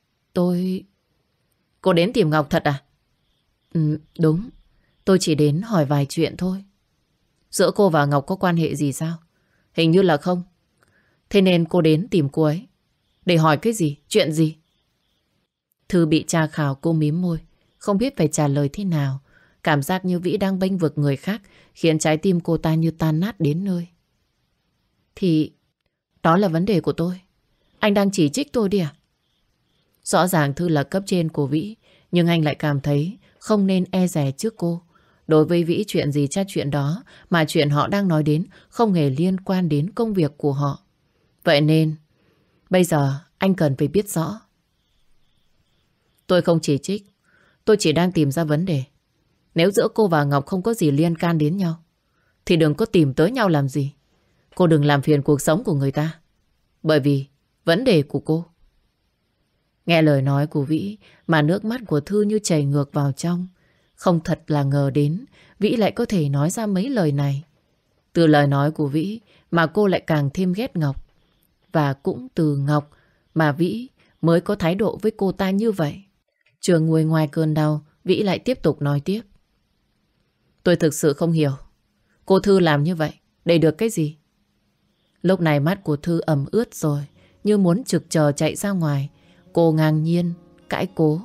Cô đến tìm Ngọc thật à? Ừ, đúng. Tôi chỉ đến hỏi vài chuyện thôi. Giữa cô và Ngọc có quan hệ gì sao? Hình như là không. Thế nên cô đến tìm cô ấy. Để hỏi cái gì? Chuyện gì? Thư bị tra khảo, cô mím môi, không biết phải trả lời thế nào. Cảm giác như Vĩ đang bênh vực người khác khiến trái tim cô ta như tan nát đến nơi. Thì đó là vấn đề của tôi. Anh đang chỉ trích tôi đi à? Rõ ràng Thư là cấp trên của Vĩ, nhưng anh lại cảm thấy không nên e dè trước cô. Đối với Vĩ, chuyện gì chắc chuyện đó, mà chuyện họ đang nói đến không hề liên quan đến công việc của họ. Vậy nên bây giờ anh cần phải biết rõ. Tôi không chỉ trích, tôi chỉ đang tìm ra vấn đề. Nếu giữa cô và Ngọc không có gì liên can đến nhau thì đừng có tìm tới nhau làm gì. Cô đừng làm phiền cuộc sống của người ta, bởi vì vấn đề của cô. Nghe lời nói của Vĩ mà nước mắt của Thư như chảy ngược vào trong. Không thật là ngờ đến Vĩ lại có thể nói ra mấy lời này. Từ lời nói của Vĩ mà cô lại càng thêm ghét Ngọc. Và cũng từ Ngọc mà Vĩ mới có thái độ với cô ta như vậy. Trường ngồi ngoài cơn đau, Vĩ lại tiếp tục nói tiếp. Tôi thực sự không hiểu. Cô Thư làm như vậy để được cái gì? Lúc này mắt của Thư ẩm ướt rồi, như muốn trực chờ chạy ra ngoài. Cô ngang nhiên cãi cố.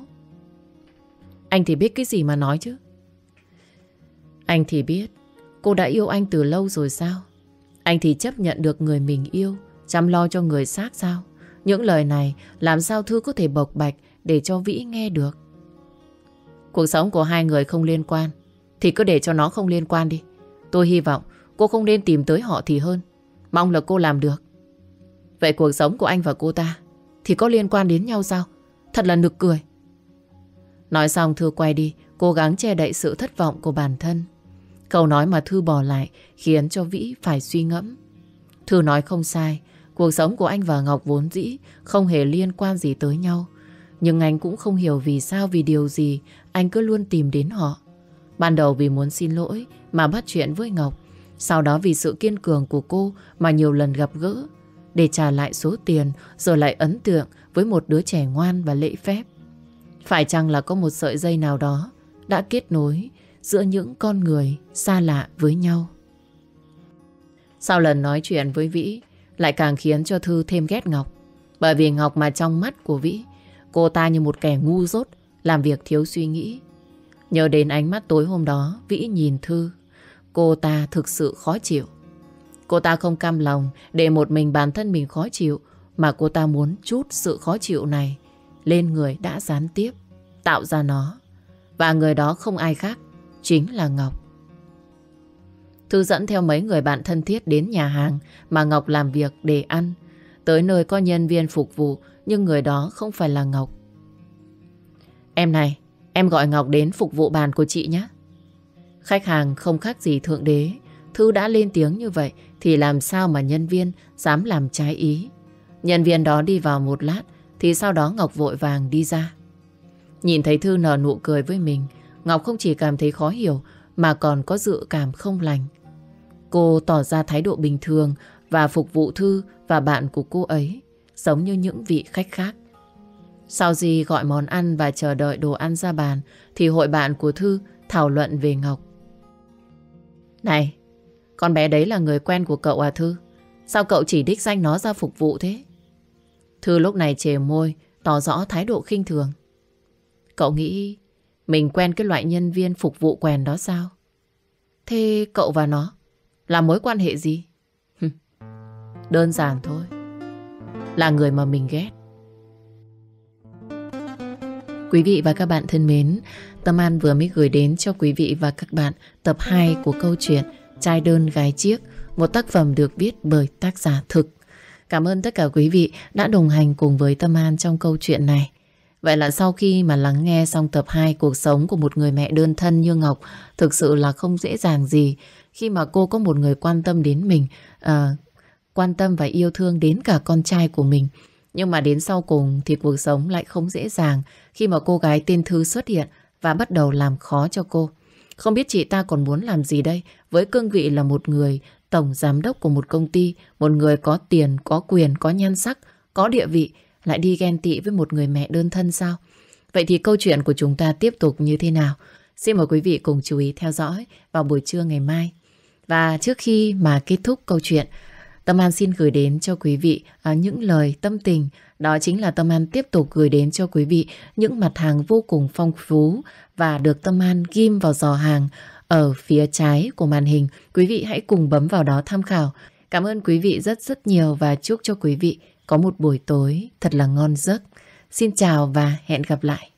Anh thì biết cái gì mà nói chứ? Anh thì biết cô đã yêu anh từ lâu rồi sao? Anh thì chấp nhận được người mình yêu, chăm lo cho người khác sao? Những lời này làm sao Thư có thể bộc bạch để cho Vĩ nghe được? Cuộc sống của hai người không liên quan thì cứ để cho nó không liên quan đi. Tôi hy vọng cô không nên tìm tới họ thì hơn. Mong là cô làm được. Vậy cuộc sống của anh và cô ta thì có liên quan đến nhau sao? Thật là nực cười. Nói xong Thư quay đi, cố gắng che đậy sự thất vọng của bản thân. Câu nói mà Thư bỏ lại khiến cho Vĩ phải suy ngẫm. Thư nói không sai, cuộc sống của anh và Ngọc vốn dĩ không hề liên quan gì tới nhau. Nhưng anh cũng không hiểu vì sao, vì điều gì anh cứ luôn tìm đến họ. Ban đầu vì muốn xin lỗi mà bắt chuyện với Ngọc. Sau đó vì sự kiên cường của cô mà nhiều lần gặp gỡ để trả lại số tiền, rồi lại ấn tượng với một đứa trẻ ngoan và lễ phép. Phải chăng là có một sợi dây nào đó đã kết nối giữa những con người xa lạ với nhau? Sau lần nói chuyện với Vĩ lại càng khiến cho Thư thêm ghét Ngọc. Bởi vì Ngọc mà trong mắt của Vĩ, cô ta như một kẻ ngu dốt, làm việc thiếu suy nghĩ. Nhớ đến ánh mắt tối hôm đó Vĩ nhìn Thư, cô ta thực sự khó chịu. Cô ta không cam lòng để một mình bản thân mình khó chịu, mà cô ta muốn trút sự khó chịu này lên người đã gián tiếp tạo ra nó. Và người đó không ai khác, chính là Ngọc. Thư dẫn theo mấy người bạn thân thiết đến nhà hàng mà Ngọc làm việc để ăn. Tới nơi có nhân viên phục vụ, nhưng người đó không phải là Ngọc. Em này, em gọi Ngọc đến phục vụ bàn của chị nhé. Khách hàng không khác gì thượng đế. Thư đã lên tiếng như vậy thì làm sao mà nhân viên dám làm trái ý. Nhân viên đó đi vào một lát thì sau đó Ngọc vội vàng đi ra. Nhìn thấy Thư nở nụ cười với mình, Ngọc không chỉ cảm thấy khó hiểu mà còn có dự cảm không lành. Cô tỏ ra thái độ bình thường và phục vụ Thư và bạn của cô ấy giống như những vị khách khác. Sau khi gọi món ăn và chờ đợi đồ ăn ra bàn thì hội bạn của Thư thảo luận về Ngọc. Này, con bé đấy là người quen của cậu à Thư? Sao cậu chỉ đích danh nó ra phục vụ thế? Thư lúc này chề môi, tỏ rõ thái độ khinh thường. Cậu nghĩ mình quen cái loại nhân viên phục vụ quèn đó sao? Thế cậu và nó là mối quan hệ gì? Đơn giản thôi, là người mà mình ghét. Quý vị và các bạn thân mến, Tâm An vừa mới gửi đến cho quý vị và các bạn tập 2 của câu chuyện Trai đơn gái chiếc, một tác phẩm được viết bởi tác giả Thực. Cảm ơn tất cả quý vị đã đồng hành cùng với Tâm An trong câu chuyện này. Vậy là sau khi mà lắng nghe xong tập 2 cuộc sống của một người mẹ đơn thân như Ngọc, thực sự là không dễ dàng gì khi mà cô có một người quan tâm đến mình, quan tâm và yêu thương đến cả con trai của mình. Nhưng mà đến sau cùng thì cuộc sống lại không dễ dàng khi mà cô gái tên Thư xuất hiện và bắt đầu làm khó cho cô. Không biết chị ta còn muốn làm gì đây, với cương vị là một người tổng giám đốc của một công ty, một người có tiền, có quyền, có nhan sắc, có địa vị, lại đi ghen tị với một người mẹ đơn thân sao? Vậy thì câu chuyện của chúng ta tiếp tục như thế nào? Xin mời quý vị cùng chú ý theo dõi vào buổi trưa ngày mai. Và trước khi mà kết thúc câu chuyện, Tâm An xin gửi đến cho quý vị những lời tâm tình. Đó chính là Tâm An tiếp tục gửi đến cho quý vị những mặt hàng vô cùng phong phú và được Tâm An ghim vào giỏ hàng ở phía trái của màn hình. Quý vị hãy cùng bấm vào đó tham khảo. Cảm ơn quý vị rất rất nhiều và chúc cho quý vị có một buổi tối thật là ngon giấc. Xin chào và hẹn gặp lại.